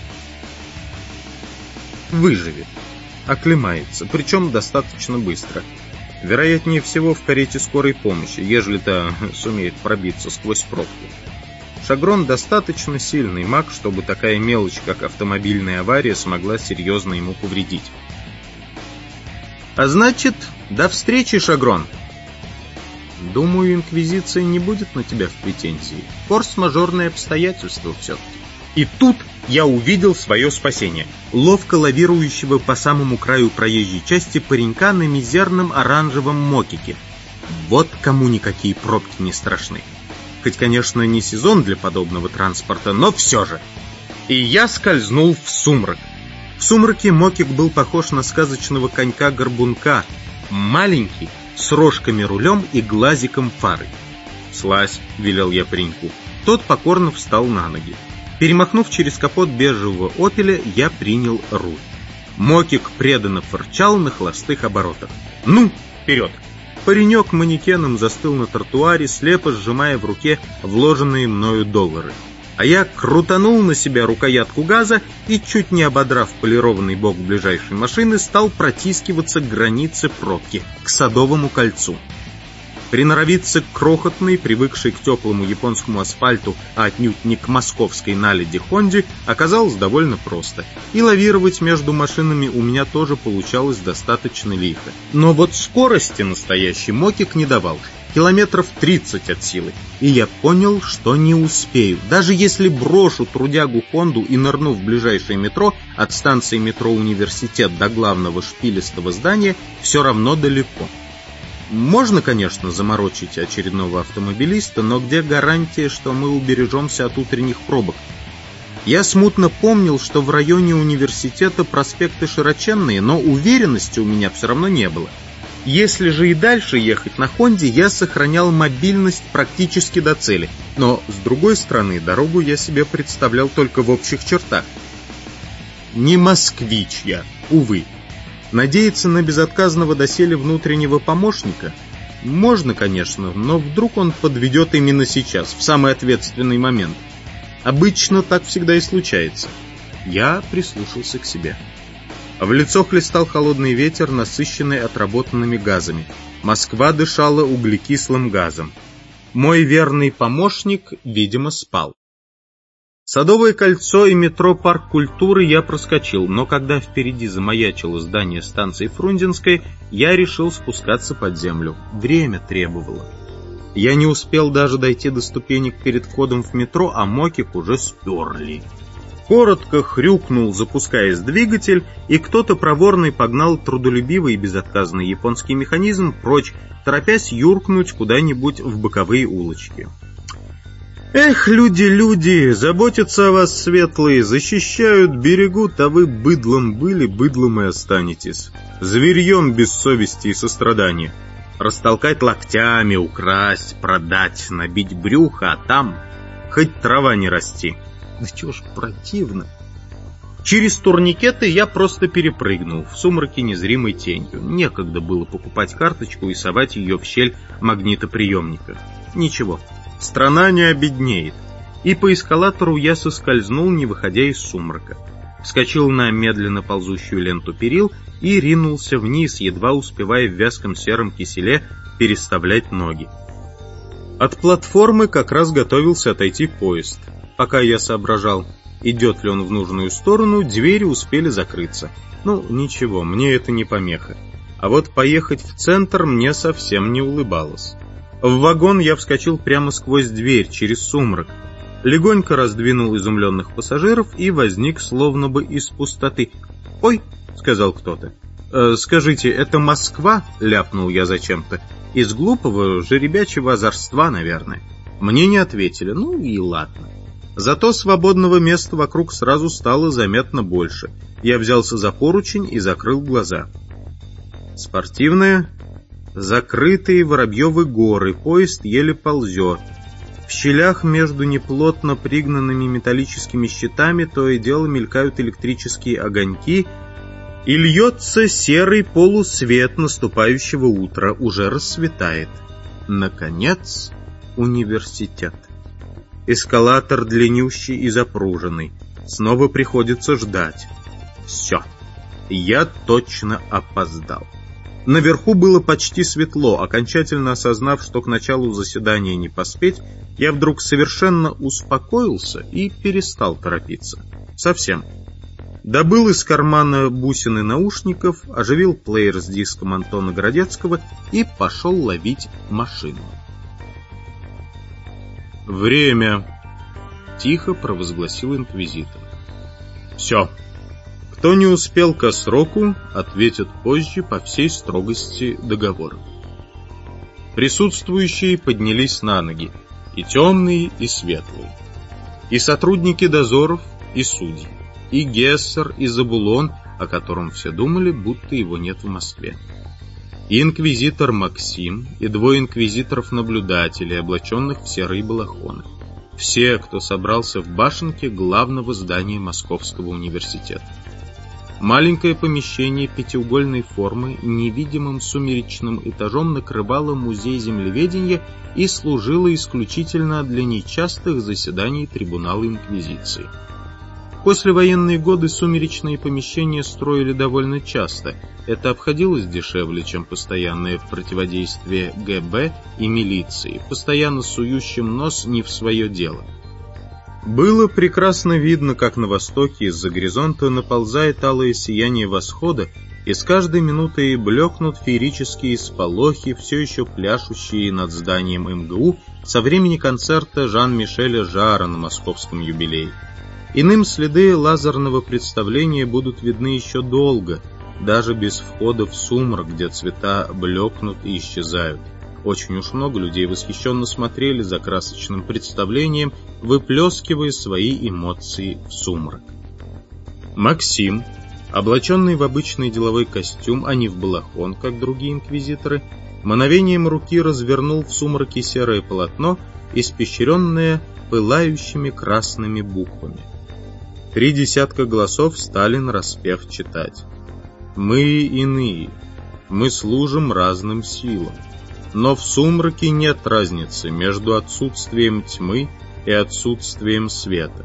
Выживет, оклемается, причем достаточно быстро. Вероятнее всего в карете скорой помощи, ежели-то сумеет пробиться сквозь пробку. Шагрон достаточно сильный маг, чтобы такая мелочь, как автомобильная авария, смогла серьезно ему повредить. А значит, до встречи, Шагрон. Думаю, Инквизиция не будет на тебя в претензии. Форс-мажорные обстоятельства все-таки. И тут я увидел свое спасение. Ловко лавирующего по самому краю проезжей части паренька на мизерном оранжевом мокике. Вот кому никакие пробки не страшны. Хоть, конечно, не сезон для подобного транспорта, но все же. И я скользнул в сумрак. В сумраке мокик был похож на сказочного конька-горбунка. Маленький, с рожками-рулем и глазиком фары. «Слазь», — велел я пареньку. Тот покорно встал на ноги. Перемахнув через капот бежевого «Опеля», я принял руль. Мокик преданно фырчал на холостых оборотах. «Ну, вперед!» Паренек манекеном застыл на тротуаре, слепо сжимая в руке вложенные мною доллары. А я крутанул на себя рукоятку газа и, чуть не ободрав полированный бок ближайшей машины, стал протискиваться к границе пробки, к Садовому кольцу. Приноровиться к крохотной, привыкшей к теплому японскому асфальту, а отнюдь не к московской наледи Хонде, оказалось довольно просто. И лавировать между машинами у меня тоже получалось достаточно лихо. Но вот скорости настоящий мокик не давал. Километров 30 от силы. И я понял, что не успею. Даже если брошу трудягу Хонду и нырну в ближайшее метро, от станции метро Университет до главного шпилистого здания, все равно далеко. Можно, конечно, заморочить очередного автомобилиста, но где гарантия, что мы убережемся от утренних пробок? Я смутно помнил, что в районе университета проспекты широченные, но уверенности у меня все равно не было. Если же и дальше ехать на Хонде, я сохранял мобильность практически до цели. Но, с другой стороны, дорогу я себе представлял только в общих чертах. Не москвич я, увы. Надеяться на безотказного доселе внутреннего помощника? Можно, конечно, но вдруг он подведет именно сейчас, в самый ответственный момент. Обычно так всегда и случается. Я прислушался к себе. В лицо хлестал холодный ветер, насыщенный отработанными газами. Москва дышала углекислым газом. Мой верный помощник, видимо, спал. Садовое кольцо и метро Парк культуры я проскочил, но когда впереди замаячило здание станции Фрунзенская, я решил спускаться под землю. Время требовало. Я не успел даже дойти до ступенек перед входом в метро, а мокик уже сперли. Коротко хрюкнул, запускаясь двигатель, и кто-то проворный погнал трудолюбивый и безотказный японский механизм прочь, торопясь юркнуть куда-нибудь в боковые улочки. Эх, люди, заботятся о вас светлые, защищают, берегут, а вы быдлом были, быдлом и останетесь. Зверьем без совести и сострадания. Растолкать локтями, украсть, продать, набить брюхо, а там хоть трава не расти. Да чего ж противно. Через турникеты я просто перепрыгнул в сумраке незримой тенью. Некогда было покупать карточку и совать ее в щель магнитоприемника. Ничего. Страна не обеднеет. И по эскалатору я соскользнул, не выходя из сумрака. Вскочил на медленно ползущую ленту перил и ринулся вниз, едва успевая в вязком сером киселе переставлять ноги. От платформы как раз готовился отойти поезд. Пока я соображал, идет ли он в нужную сторону, двери успели закрыться. Ну, ничего, мне это не помеха. А вот поехать в центр мне совсем не улыбалось. В вагон я вскочил прямо сквозь дверь, через сумрак. Легонько раздвинул изумленных пассажиров и возник словно бы из пустоты. «Ой», — сказал кто-то. «Скажите, это Москва?» — ляпнул я зачем-то. «Из глупого жеребячего озорства, наверное». Мне не ответили, ну и ладно. Зато свободного места вокруг сразу стало заметно больше. Я взялся за поручень и закрыл глаза. Спортивная... Закрытые Воробьевы горы, поезд еле ползет. В щелях между неплотно пригнанными металлическими щитами то и дело мелькают электрические огоньки, и льется серый полусвет наступающего утра, уже рассветает. Наконец, университет. Эскалатор длиннющий и запруженный. Снова приходится ждать. Все, я точно опоздал. Наверху было почти светло. Окончательно осознав, что к началу заседания не поспеть, я вдруг совершенно успокоился и перестал торопиться. Совсем. Добыл из кармана бусины наушников, оживил плеер с диском Антона Городецкого и пошел ловить машину. «Время!» — тихо провозгласил инквизитор. «Все. Кто не успел ко сроку, ответит позже по всей строгости договора». Присутствующие поднялись на ноги, и темные, и светлые, и сотрудники дозоров, и судьи, и Гессер, и Забулон, о котором все думали, будто его нет в Москве, и инквизитор Максим, и двое инквизиторов-наблюдателей, облаченных в серые балахоны. Все, кто собрался в башенке главного здания Московского университета. Маленькое помещение пятиугольной формы невидимым сумеречным этажом накрывало музей землеведения и служило исключительно для нечастых заседаний трибунала инквизиции. В послевоенные годы сумеречные помещения строили довольно часто. Это обходилось дешевле, чем постоянное противодействие ГБ и милиции, постоянно сующим нос не в свое дело. Было прекрасно видно, как на востоке из-за горизонта наползает алое сияние восхода, и с каждой минутой блекнут феерические сполохи, все еще пляшущие над зданием МГУ со времени концерта Жан-Мишеля Жарра на московском юбилее. Иным следы лазерного представления будут видны еще долго, даже без входа в сумрак, где цвета блекнут и исчезают. Очень уж много людей восхищенно смотрели за красочным представлением, выплескивая свои эмоции в сумрак. Максим, облаченный в обычный деловой костюм, а не в балахон, как другие инквизиторы, мановением руки развернул в сумраке серое полотно, испещренное пылающими красными буквами. 3 десятка голосов стали нараспев читать. «Мы иные, мы служим разным силам. Но в сумраке нет разницы между отсутствием тьмы и отсутствием света».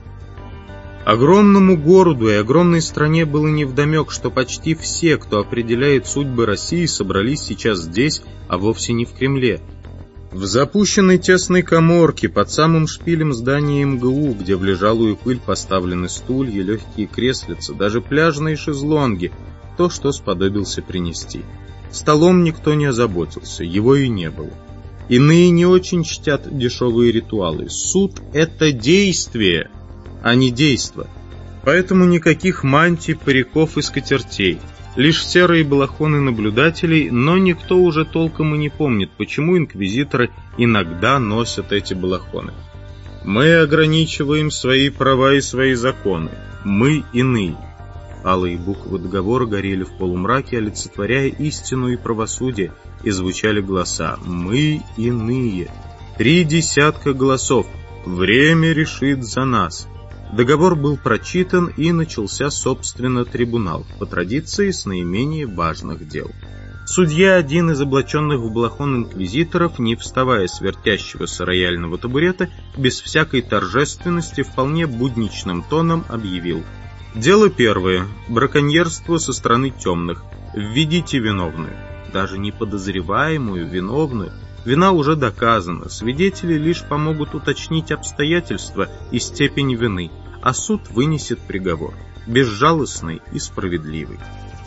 Огромному городу и огромной стране было невдомек, что почти все, кто определяет судьбы России, собрались сейчас здесь, а вовсе не в Кремле. В запущенной тесной каморке под самым шпилем здания МГУ, где в лежалую пыль поставлены стулья, легкие креслица, даже пляжные шезлонги, то, что сподобился принести. Столом никто не озаботился, его и не было. Иные не очень чтят дешевые ритуалы. Суд — это действие, а не действо. Поэтому никаких мантий, париков и скатертей. Лишь серые балахоны наблюдателей, но никто уже толком и не помнит, почему инквизиторы иногда носят эти балахоны. Мы ограничиваем свои права и свои законы. Мы иные. Алые буквы договора горели в полумраке, олицетворяя истину и правосудие, и звучали голоса «Мы иные». 3 десятка голосов. Время решит за нас. Договор был прочитан, и начался, собственно, трибунал, по традиции с наименее важных дел. Судья, один из облаченных в балахон инквизиторов, не вставая с вертящегося рояльного табурета, без всякой торжественности, вполне будничным тоном объявил: «Дело первое. Браконьерство со стороны темных. Введите виновную». Даже не подозреваемую, виновную. Вина уже доказана, свидетели лишь помогут уточнить обстоятельства и степень вины, а суд вынесет приговор, безжалостный и справедливый.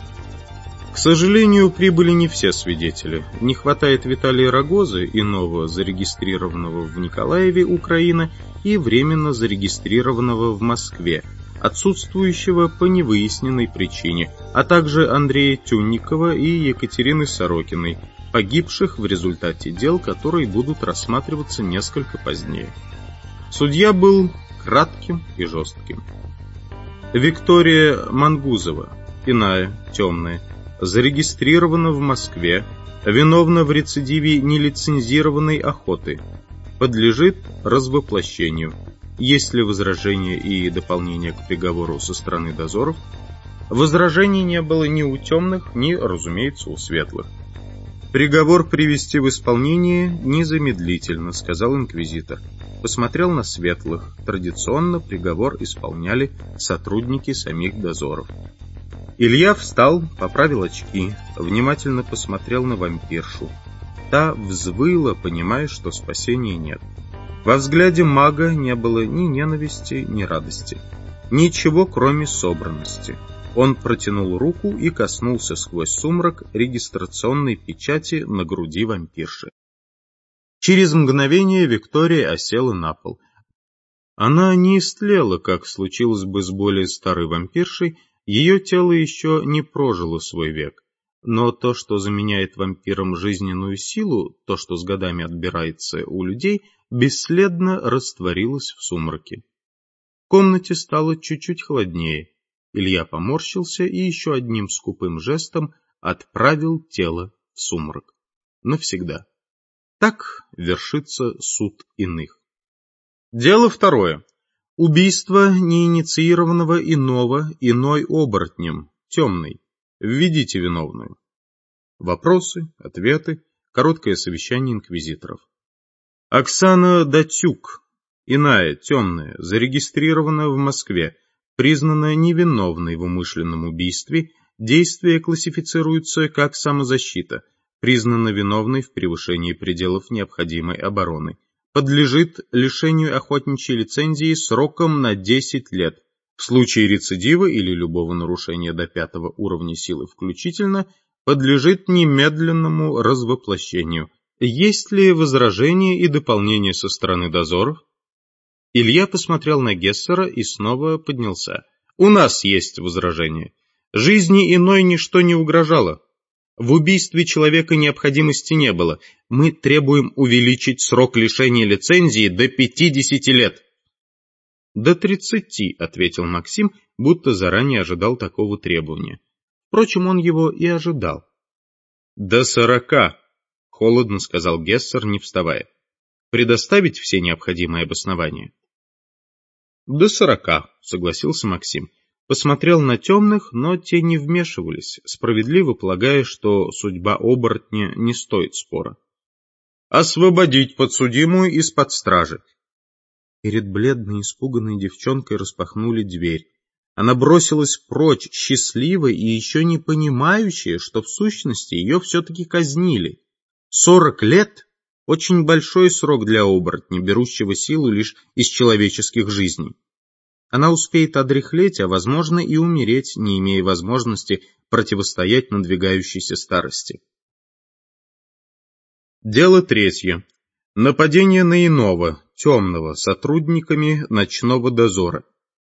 К сожалению, прибыли не все свидетели. Не хватает Виталия Рогозы, иного зарегистрированного в Николаеве, Украина, и временно зарегистрированного в Москве, отсутствующего по невыясненной причине, а также Андрея Тюнникова и Екатерины Сорокиной, погибших в результате дел, которые будут рассматриваться несколько позднее. Судья был кратким и жестким. Виктория Мангузова, иная, темная, зарегистрирована в Москве, виновна в рецидиве нелицензированной охоты, подлежит развоплощению. Есть ли возражения и дополнения к приговору со стороны дозоров? Возражений не было ни у темных, ни, разумеется, у светлых. «Приговор привести в исполнение незамедлительно», — сказал инквизитор. Посмотрел на светлых. Традиционно приговор исполняли сотрудники самих дозоров. Илья встал, поправил очки, внимательно посмотрел на вампиршу. Та взвыла, понимая, что спасения нет. Во взгляде мага не было ни ненависти, ни радости. Ничего, кроме собранности. Он протянул руку и коснулся сквозь сумрак регистрационной печати на груди вампирши. Через мгновение Виктория осела на пол. Она не истлела, как случилось бы с более старой вампиршей, ее тело еще не прожило свой век. Но то, что заменяет вампирам жизненную силу, то, что с годами отбирается у людей, бесследно растворилось в сумраке. В комнате стало чуть-чуть холоднее. Илья поморщился и еще одним скупым жестом отправил тело в сумрак. Навсегда. Так вершится суд иных. Дело второе. Убийство неинициированного иного, иной оборотнем, темный. Введите виновную. Вопросы, ответы, короткое совещание инквизиторов. Оксана Датюк, иная, темная, зарегистрирована в Москве, признана невиновной в умышленном убийстве, действия классифицируются как самозащита, признана виновной в превышении пределов необходимой обороны, подлежит лишению охотничьей лицензии сроком на 10 лет, в случае рецидива или любого нарушения до 5-го уровня силы включительно, подлежит немедленному развоплощению. Есть ли возражения и дополнения со стороны дозоров? Илья посмотрел на Гессера и снова поднялся. У нас есть возражение. Жизни иной ничто не угрожало. В убийстве человека необходимости не было. Мы требуем увеличить срок лишения лицензии до 50 лет. До 30, ответил Максим, будто заранее ожидал такого требования. Впрочем, он его и ожидал. До 40, холодно сказал Гессер, не вставая. Предоставить все необходимые обоснования? До 40, согласился Максим. Посмотрел на темных, но те не вмешивались, справедливо полагая, что судьба оборотня не стоит спора. Освободить подсудимую из-под стражи. Перед бледной испуганной девчонкой распахнули дверь. Она бросилась прочь, счастливая и еще не понимающая, что в сущности ее все-таки казнили. 40 лет — очень большой срок для оборотня, берущего силу лишь из человеческих жизней. Она успеет одряхлеть, а возможно и умереть, не имея возможности противостоять надвигающейся старости. Дело третье. Нападение на иного, темного, сотрудниками ночного дозора.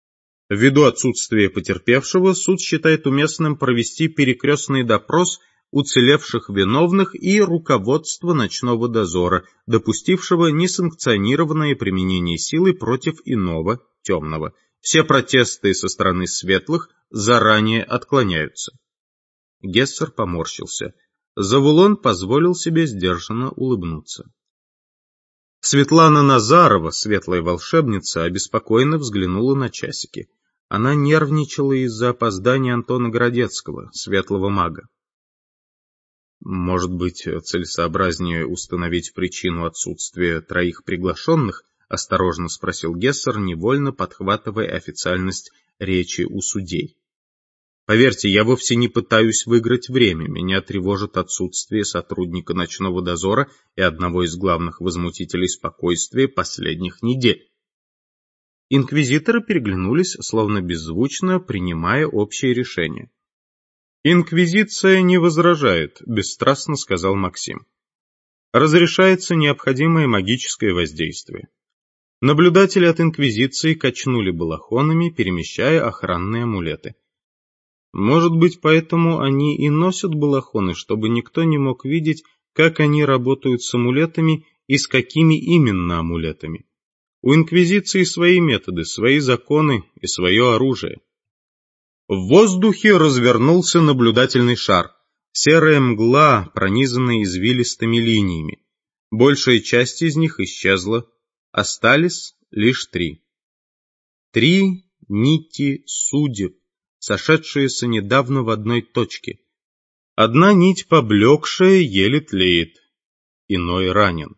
Ввиду отсутствия потерпевшего, суд считает уместным провести перекрестный допрос уцелевших виновных и руководства ночного дозора, допустившего несанкционированное применение силы против иного, темного. Все протесты со стороны светлых заранее отклоняются. Гессер поморщился. Завулон позволил себе сдержанно улыбнуться. Светлана Назарова, светлая волшебница, обеспокоенно взглянула на часики. Она нервничала из-за опоздания Антона Городецкого, светлого мага. «Может быть, целесообразнее установить причину отсутствия троих приглашенных?» — осторожно спросил Гессер, невольно подхватывая официальность речи у судей. «Поверьте, я вовсе не пытаюсь выиграть время. Меня тревожит отсутствие сотрудника ночного дозора и одного из главных возмутителей спокойствия последних недель». Инквизиторы переглянулись, словно беззвучно принимая общее решение. «Инквизиция не возражает», — бесстрастно сказал Максим. «Разрешается необходимое магическое воздействие». Наблюдатели от Инквизиции качнули балахонами, перемещая охранные амулеты. Может быть, поэтому они и носят балахоны, чтобы никто не мог видеть, как они работают с амулетами и с какими именно амулетами. У Инквизиции свои методы, свои законы и свое оружие. В воздухе развернулся наблюдательный шар. Серая мгла, пронизанная извилистыми линиями. Большая часть из них исчезла. Остались лишь 3. 3 нити судеб, сошедшиеся недавно в одной точке. Одна нить поблекшая, еле тлеет. Иной ранен.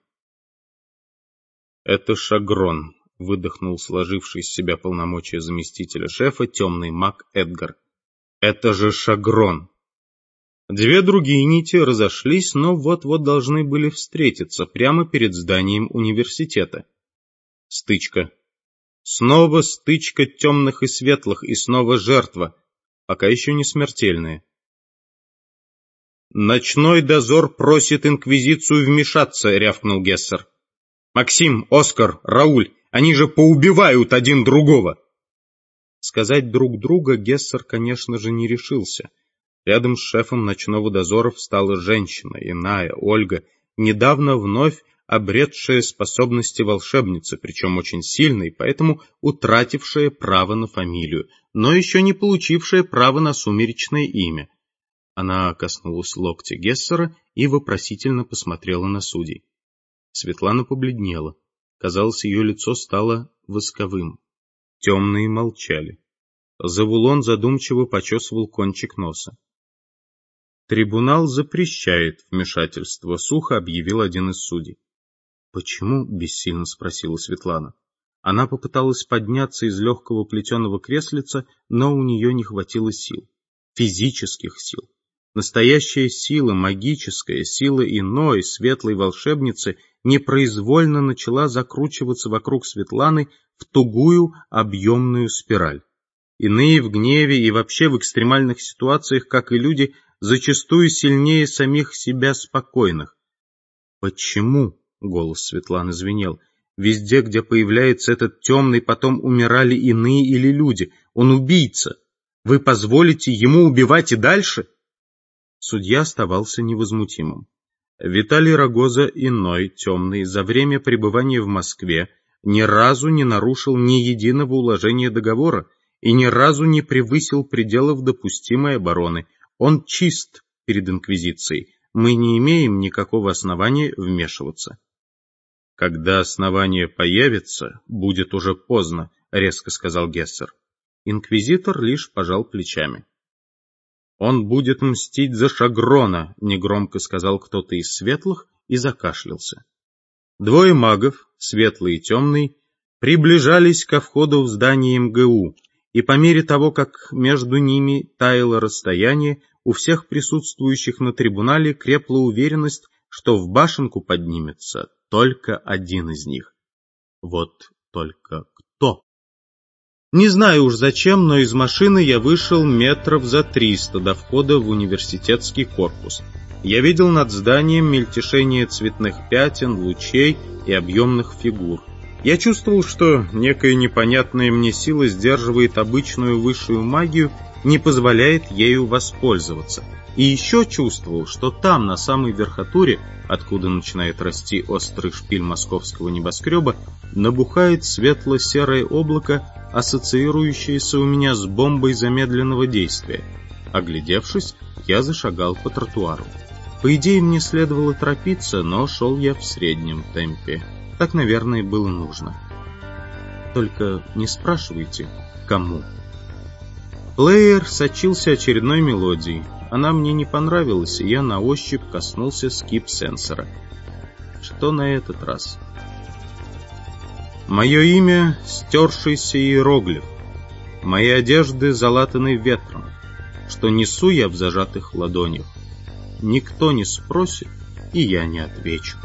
«Это Шагрон», — выдохнул сложивший из себя полномочия заместителя шефа темный маг Эдгар. «Это же Шагрон!» 2 другие нити разошлись, но вот-вот должны были встретиться прямо перед зданием университета. Стычка. Снова стычка темных и светлых, и снова жертва, пока еще не смертельная. «Ночной дозор просит Инквизицию вмешаться», — рявкнул Гессер. «Максим, Оскар, Рауль, они же поубивают один другого!» Сказать друг друга Гессер, конечно же, не решился. Рядом с шефом ночного дозора встала женщина, иная, Ольга, недавно вновь обретшая способности волшебницы, причем очень сильной, поэтому утратившая право на фамилию, но еще не получившая право на сумеречное имя. Она коснулась локтя Гессера и вопросительно посмотрела на судей. Светлана побледнела. Казалось, ее лицо стало восковым. Темные молчали. Завулон задумчиво почесывал кончик носа. «Трибунал запрещает вмешательство», — сухо объявил один из судей. «Почему?» — бессильно спросила Светлана. Она попыталась подняться из легкого плетеного креслица, но у нее не хватило сил. Физических сил. Настоящая сила, магическая сила иной, светлой волшебницы непроизвольно начала закручиваться вокруг Светланы в тугую объемную спираль. Иные в гневе и вообще в экстремальных ситуациях, как и люди, зачастую сильнее самих себя спокойных. «Почему?» — голос Светланы звенел. «Везде, где появляется этот темный, потом умирали иные или люди. Он убийца. Вы позволите ему убивать и дальше?» Судья оставался невозмутимым. Виталий Рогоза иной, темный, за время пребывания в Москве ни разу не нарушил ни единого уложения договора и ни разу не превысил пределов допустимой обороны. Он чист перед Инквизицией. Мы не имеем никакого основания вмешиваться. «Когда основание появится, будет уже поздно», — резко сказал Гессер. Инквизитор лишь пожал плечами. «Он будет мстить за Шагрона», — негромко сказал кто-то из светлых и закашлялся. 2 магов, светлый и темный, приближались ко входу в здание МГУ, и по мере того, как между ними таяло расстояние, у всех присутствующих на трибунале крепла уверенность, что в башенку поднимется только один из них. Вот только кто? Не знаю уж зачем, но из машины я вышел метров за 300 до входа в университетский корпус. Я видел над зданием мельтешение цветных пятен, лучей и объемных фигур. Я чувствовал, что некая непонятная мне сила сдерживает обычную высшую магию, не позволяет ею воспользоваться. И еще чувствовал, что там, на самой верхотуре, откуда начинает расти острый шпиль московского небоскреба, набухает светло-серое облако, ассоциирующееся у меня с бомбой замедленного действия. Оглядевшись, я зашагал по тротуару. По идее, мне следовало торопиться, но шел я в среднем темпе. Так, наверное, было нужно. Только не спрашивайте, кому. Плеер сочился очередной мелодией. Она мне не понравилась, и я на ощупь коснулся скип-сенсора. Что на этот раз? Мое имя — стершийся иероглиф. Мои одежды залатаны ветром. Что несу я в зажатых ладонях? Никто не спросит, и я не отвечу.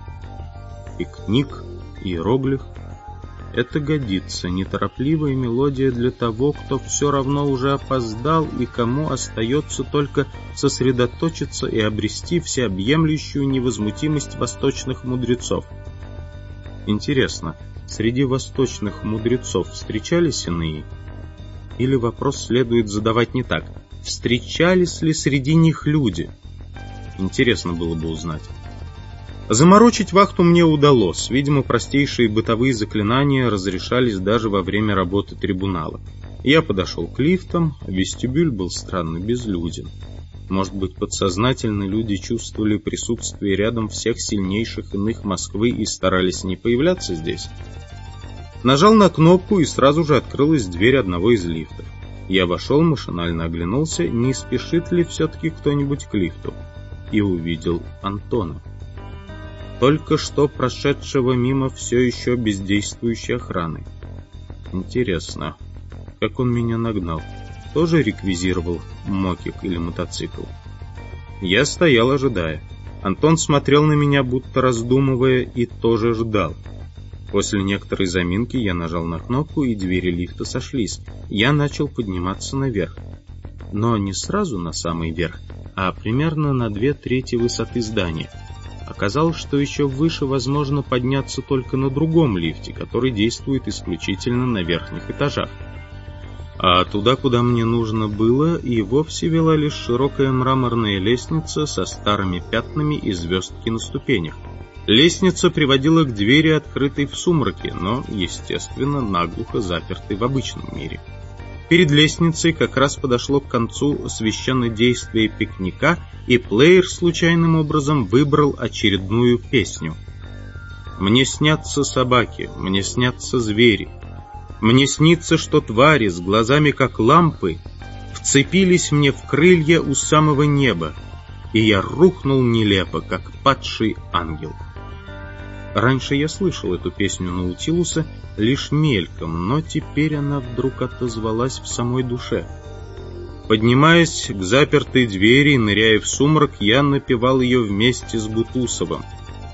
Пикник, иероглиф. Это годится, неторопливая мелодия для того, кто все равно уже опоздал и кому остается только сосредоточиться и обрести всеобъемлющую невозмутимость восточных мудрецов. Интересно, среди восточных мудрецов встречались иные? Или вопрос следует задавать не так? Встречались ли среди них люди? Интересно было бы узнать. Заморочить вахту мне удалось. Видимо, простейшие бытовые заклинания разрешались даже во время работы трибунала. Я подошел к лифтам, а вестибюль был странно безлюден. Может быть, подсознательно люди чувствовали присутствие рядом всех сильнейших иных Москвы и старались не появляться здесь? Нажал на кнопку, и сразу же открылась дверь одного из лифтов. Я вошел, машинально оглянулся, не спешит ли все-таки кто-нибудь к лифту, и увидел Антона. Только что прошедшего мимо все еще бездействующей охраны. Интересно, как он меня нагнал? Тоже реквизировал мотик или мотоцикл? Я стоял, ожидая. Антон смотрел на меня, будто раздумывая, и тоже ждал. После некоторой заминки я нажал на кнопку, и двери лифта сошлись. Я начал подниматься наверх. Но не сразу на самый верх, а примерно на 2/3 высоты здания. Оказалось, что еще выше возможно подняться только на другом лифте, который действует исключительно на верхних этажах. А туда, куда мне нужно было, и вовсе вела лишь широкая мраморная лестница со старыми пятнами и звездки на ступенях. Лестница приводила к двери, открытой в сумраке, но, естественно, наглухо запертой в обычном мире. Перед лестницей как раз подошло к концу священнодействие пикника, и плеер случайным образом выбрал очередную песню. «Мне снятся собаки, мне снятся звери. Мне снится, что твари с глазами как лампы вцепились мне в крылья у самого неба, и я рухнул нелепо, как падший ангел». Раньше я слышал эту песню Наутилуса лишь мельком, но теперь она вдруг отозвалась в самой душе. Поднимаясь к запертой двери и ныряя в сумрак, я напевал ее вместе с Бутусовым.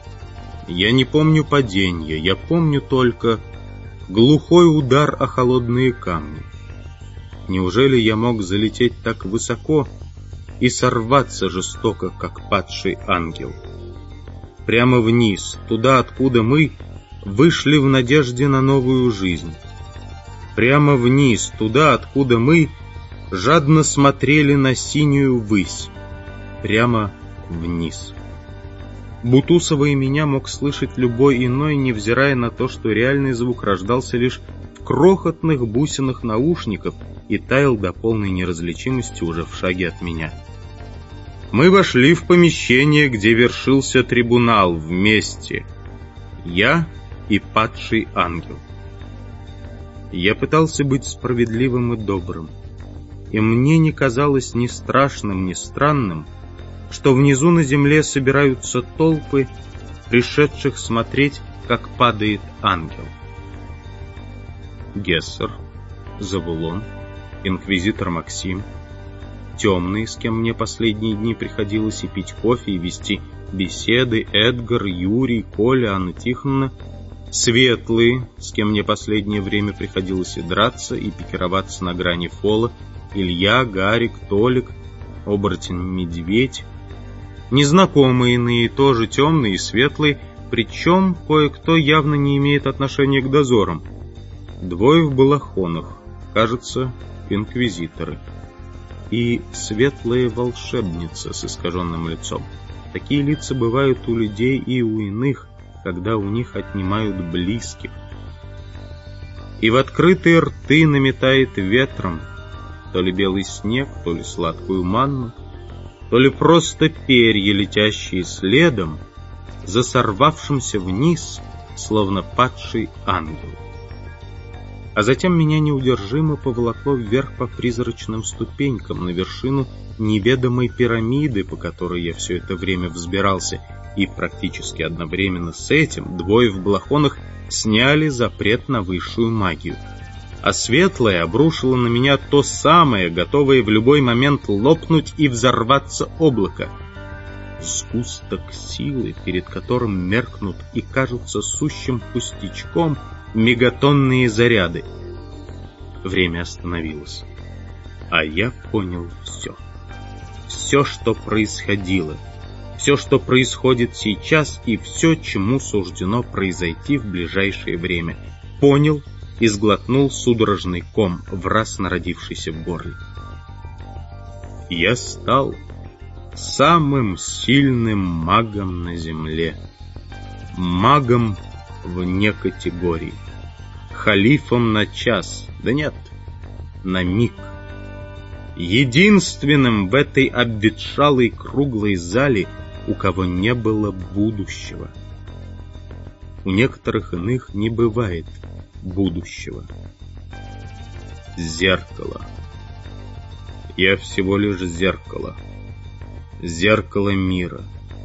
Я не помню падения, я помню только глухой удар о холодные камни. Неужели я мог залететь так высоко и сорваться жестоко, как падший ангел? Прямо вниз, туда, откуда мы вышли в надежде на новую жизнь. Прямо вниз, туда, откуда мы жадно смотрели на синюю высь. Прямо вниз. Бутусова и меня мог слышать любой иной, невзирая на то, что реальный звук рождался лишь в крохотных бусинах наушников и таял до полной неразличимости уже в шаге от меня. Мы вошли в помещение, где вершился трибунал, вместе. Я и падший ангел. Я пытался быть справедливым и добрым, и мне не казалось ни страшным, ни странным, что внизу на земле собираются толпы, пришедших смотреть, как падает ангел. Гессер, Завулон, инквизитор Максим, темные, с кем мне последние дни приходилось и пить кофе, и вести беседы, Эдгар, Юрий, Коля, Анна Тихоновна, светлые, с кем мне последнее время приходилось и драться, и пикироваться на грани фола, Илья, Гарик, Толик, оборотень Медведь, незнакомые иные, тоже темные и светлые, Причем кое-кто явно не имеет отношения к дозорам. Двое в балахонах, кажется, инквизиторы. И светлая волшебница с искаженным лицом. Такие лица бывают у людей и у иных, когда у них отнимают близких. И в открытые рты наметает ветром то ли белый снег, то ли сладкую манну, то ли просто перья, летящие следом за сорвавшимся вниз, словно падший ангел. А затем меня неудержимо поволокло вверх по призрачным ступенькам на вершину неведомой пирамиды, по которой я все это время взбирался, и практически одновременно с этим двое в балахонах сняли запрет на высшую магию. А светлая обрушила на меня то самое, готовое в любой момент лопнуть и взорваться облако. Сгусток силы, перед которым меркнут и кажутся сущим пустячком мегатонные заряды. Время остановилось, а я понял все. Все, что происходило, все, что происходит сейчас, и все, чему суждено произойти в ближайшее время. Понял и сглотнул судорожный ком, враз народившийся в горле. Я стал самым сильным магом на земле. Магом вне категории. Халифом на час, да нет, на миг. Единственным в этой обветшалой круглой зале, у кого не было будущего. У некоторых иных не бывает будущего. Зеркало. Я всего лишь зеркало. Зеркало мира.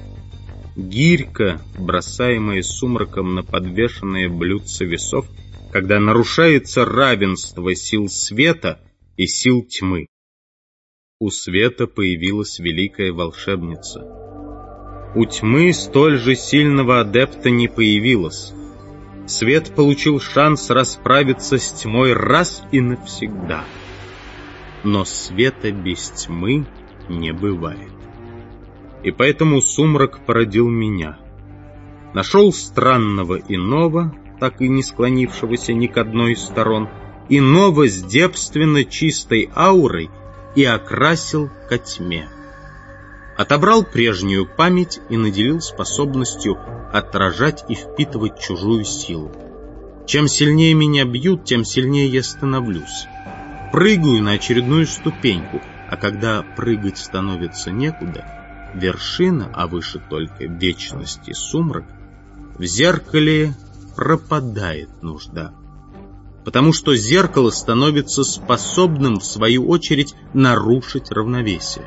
Гирька, бросаемая сумраком на подвешенное блюдце весов, когда нарушается равенство сил света и сил тьмы. У света появилась великая волшебница. У тьмы столь же сильного адепта не появилось. Свет получил шанс расправиться с тьмой раз и навсегда. Но света без тьмы не бывает. И поэтому сумрак породил меня. Нашел странного иного, так и не склонившегося ни к одной из сторон, иного с девственно чистой аурой, и окрасил ко тьме. Отобрал прежнюю память и наделил способностью отражать и впитывать чужую силу. Чем сильнее меня бьют, тем сильнее я становлюсь. Прыгаю на очередную ступеньку, а когда прыгать становится некуда, вершина, а выше только вечность и сумрак, в зеркале пропадает нужда. Потому что зеркало становится способным, в свою очередь, нарушить равновесие.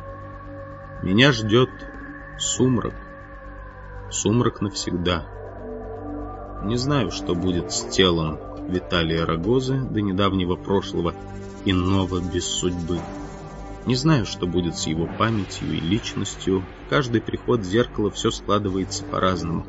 Меня ждет сумрак. Сумрак навсегда. Не знаю, что будет с телом Виталия Рогозы до недавнего прошлого, иного без судьбы. Не знаю, что будет с его памятью и личностью. В каждый приход зеркала все складывается по-разному.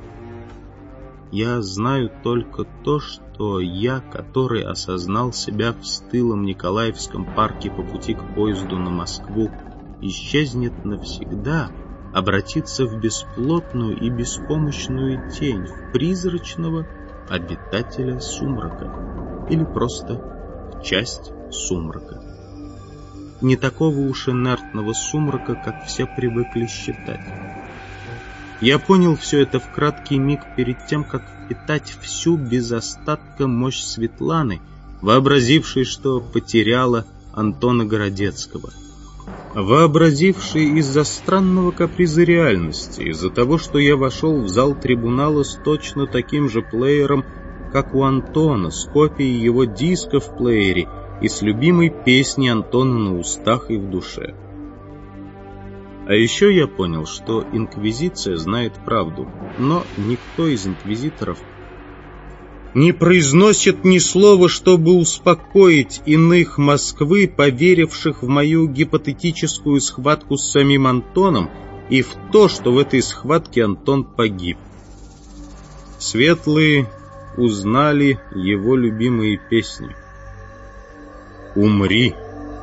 Я знаю только то, что я, который осознал себя в стылом Николаевском парке по пути к поезду на Москву, исчезнет навсегда, обратится в бесплотную и беспомощную тень, в призрачного обитателя сумрака, или просто в часть сумрака. Не такого уж инертного сумрака, как все привыкли считать. Я понял все это в краткий миг перед тем, как впитать всю без остатка мощь Светланы, вообразившей, что потеряла Антона Городецкого. Вообразившей из-за странного каприза реальности, из-за того, что я вошел в зал трибунала с точно таким же плеером, как у Антона, с копией его диска в плеере и с любимой песней Антона на устах и в душе. А еще я понял, что инквизиция знает правду, но никто из инквизиторов не произносит ни слова, чтобы успокоить иных Москвы, поверивших в мою гипотетическую схватку с самим Антоном и в то, что в этой схватке Антон погиб. Светлые узнали его любимые песни. «Умри».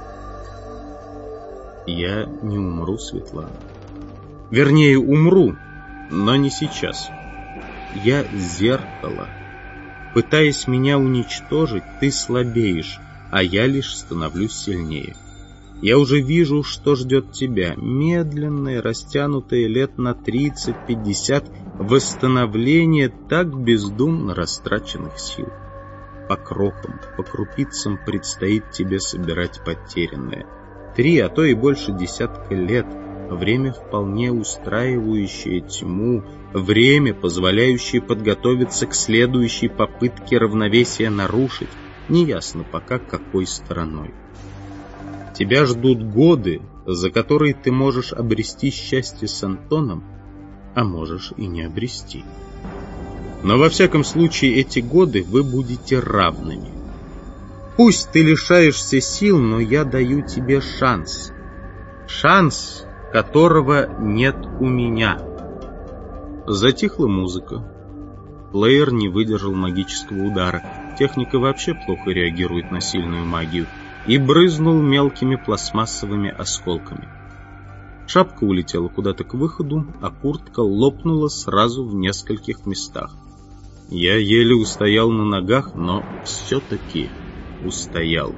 Я не умру, Светлана. Вернее, умру, но не сейчас. Я зеркало. Пытаясь меня уничтожить, ты слабеешь, а я лишь становлюсь сильнее. Я уже вижу, что ждет тебя. Медленное, растянутое лет на 30-50 восстановление так бездумно растраченных сил. По крохам, по крупицам предстоит тебе собирать потерянное. 3, а то и больше десятка лет. Время, вполне устраивающее тьму, время, позволяющее подготовиться к следующей попытке равновесия нарушить, неясно пока какой стороной. Тебя ждут годы, за которые ты можешь обрести счастье с Антоном, а можешь и не обрести. Но во всяком случае эти годы вы будете равными. Пусть ты лишаешься сил, но я даю тебе шанс. Шанс, которого нет у меня. Затихла музыка. Плеер не выдержал магического удара. Техника вообще плохо реагирует на сильную магию. И брызнул мелкими пластмассовыми осколками. Шапка улетела куда-то к выходу, а куртка лопнула сразу в нескольких местах. Я еле устоял на ногах, но все-таки устоял.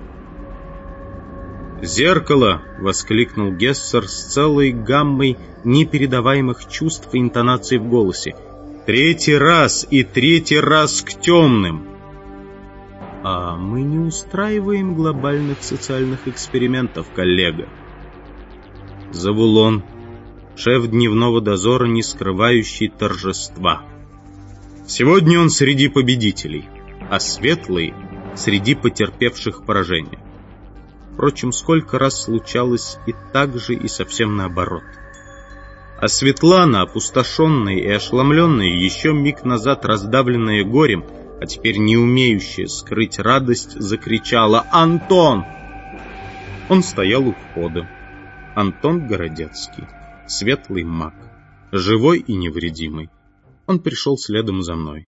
«Зеркало!» — воскликнул Гессер с целой гаммой непередаваемых чувств и интонаций в голосе. «Третий раз и третий раз к темным!» «А мы не устраиваем глобальных социальных экспериментов, коллега». Завулон, шеф дневного дозора, не скрывающий торжества. Сегодня он среди победителей, а Светлый — среди потерпевших поражение. Впрочем, сколько раз случалось и так же, и совсем наоборот. А Светлана, опустошенная и ошеломленная, еще миг назад раздавленная горем, а теперь не умеющая скрыть радость, закричала: «Антон!» Он стоял у входа. Антон Городецкий, светлый маг, живой и невредимый. Он пришел следом за мной.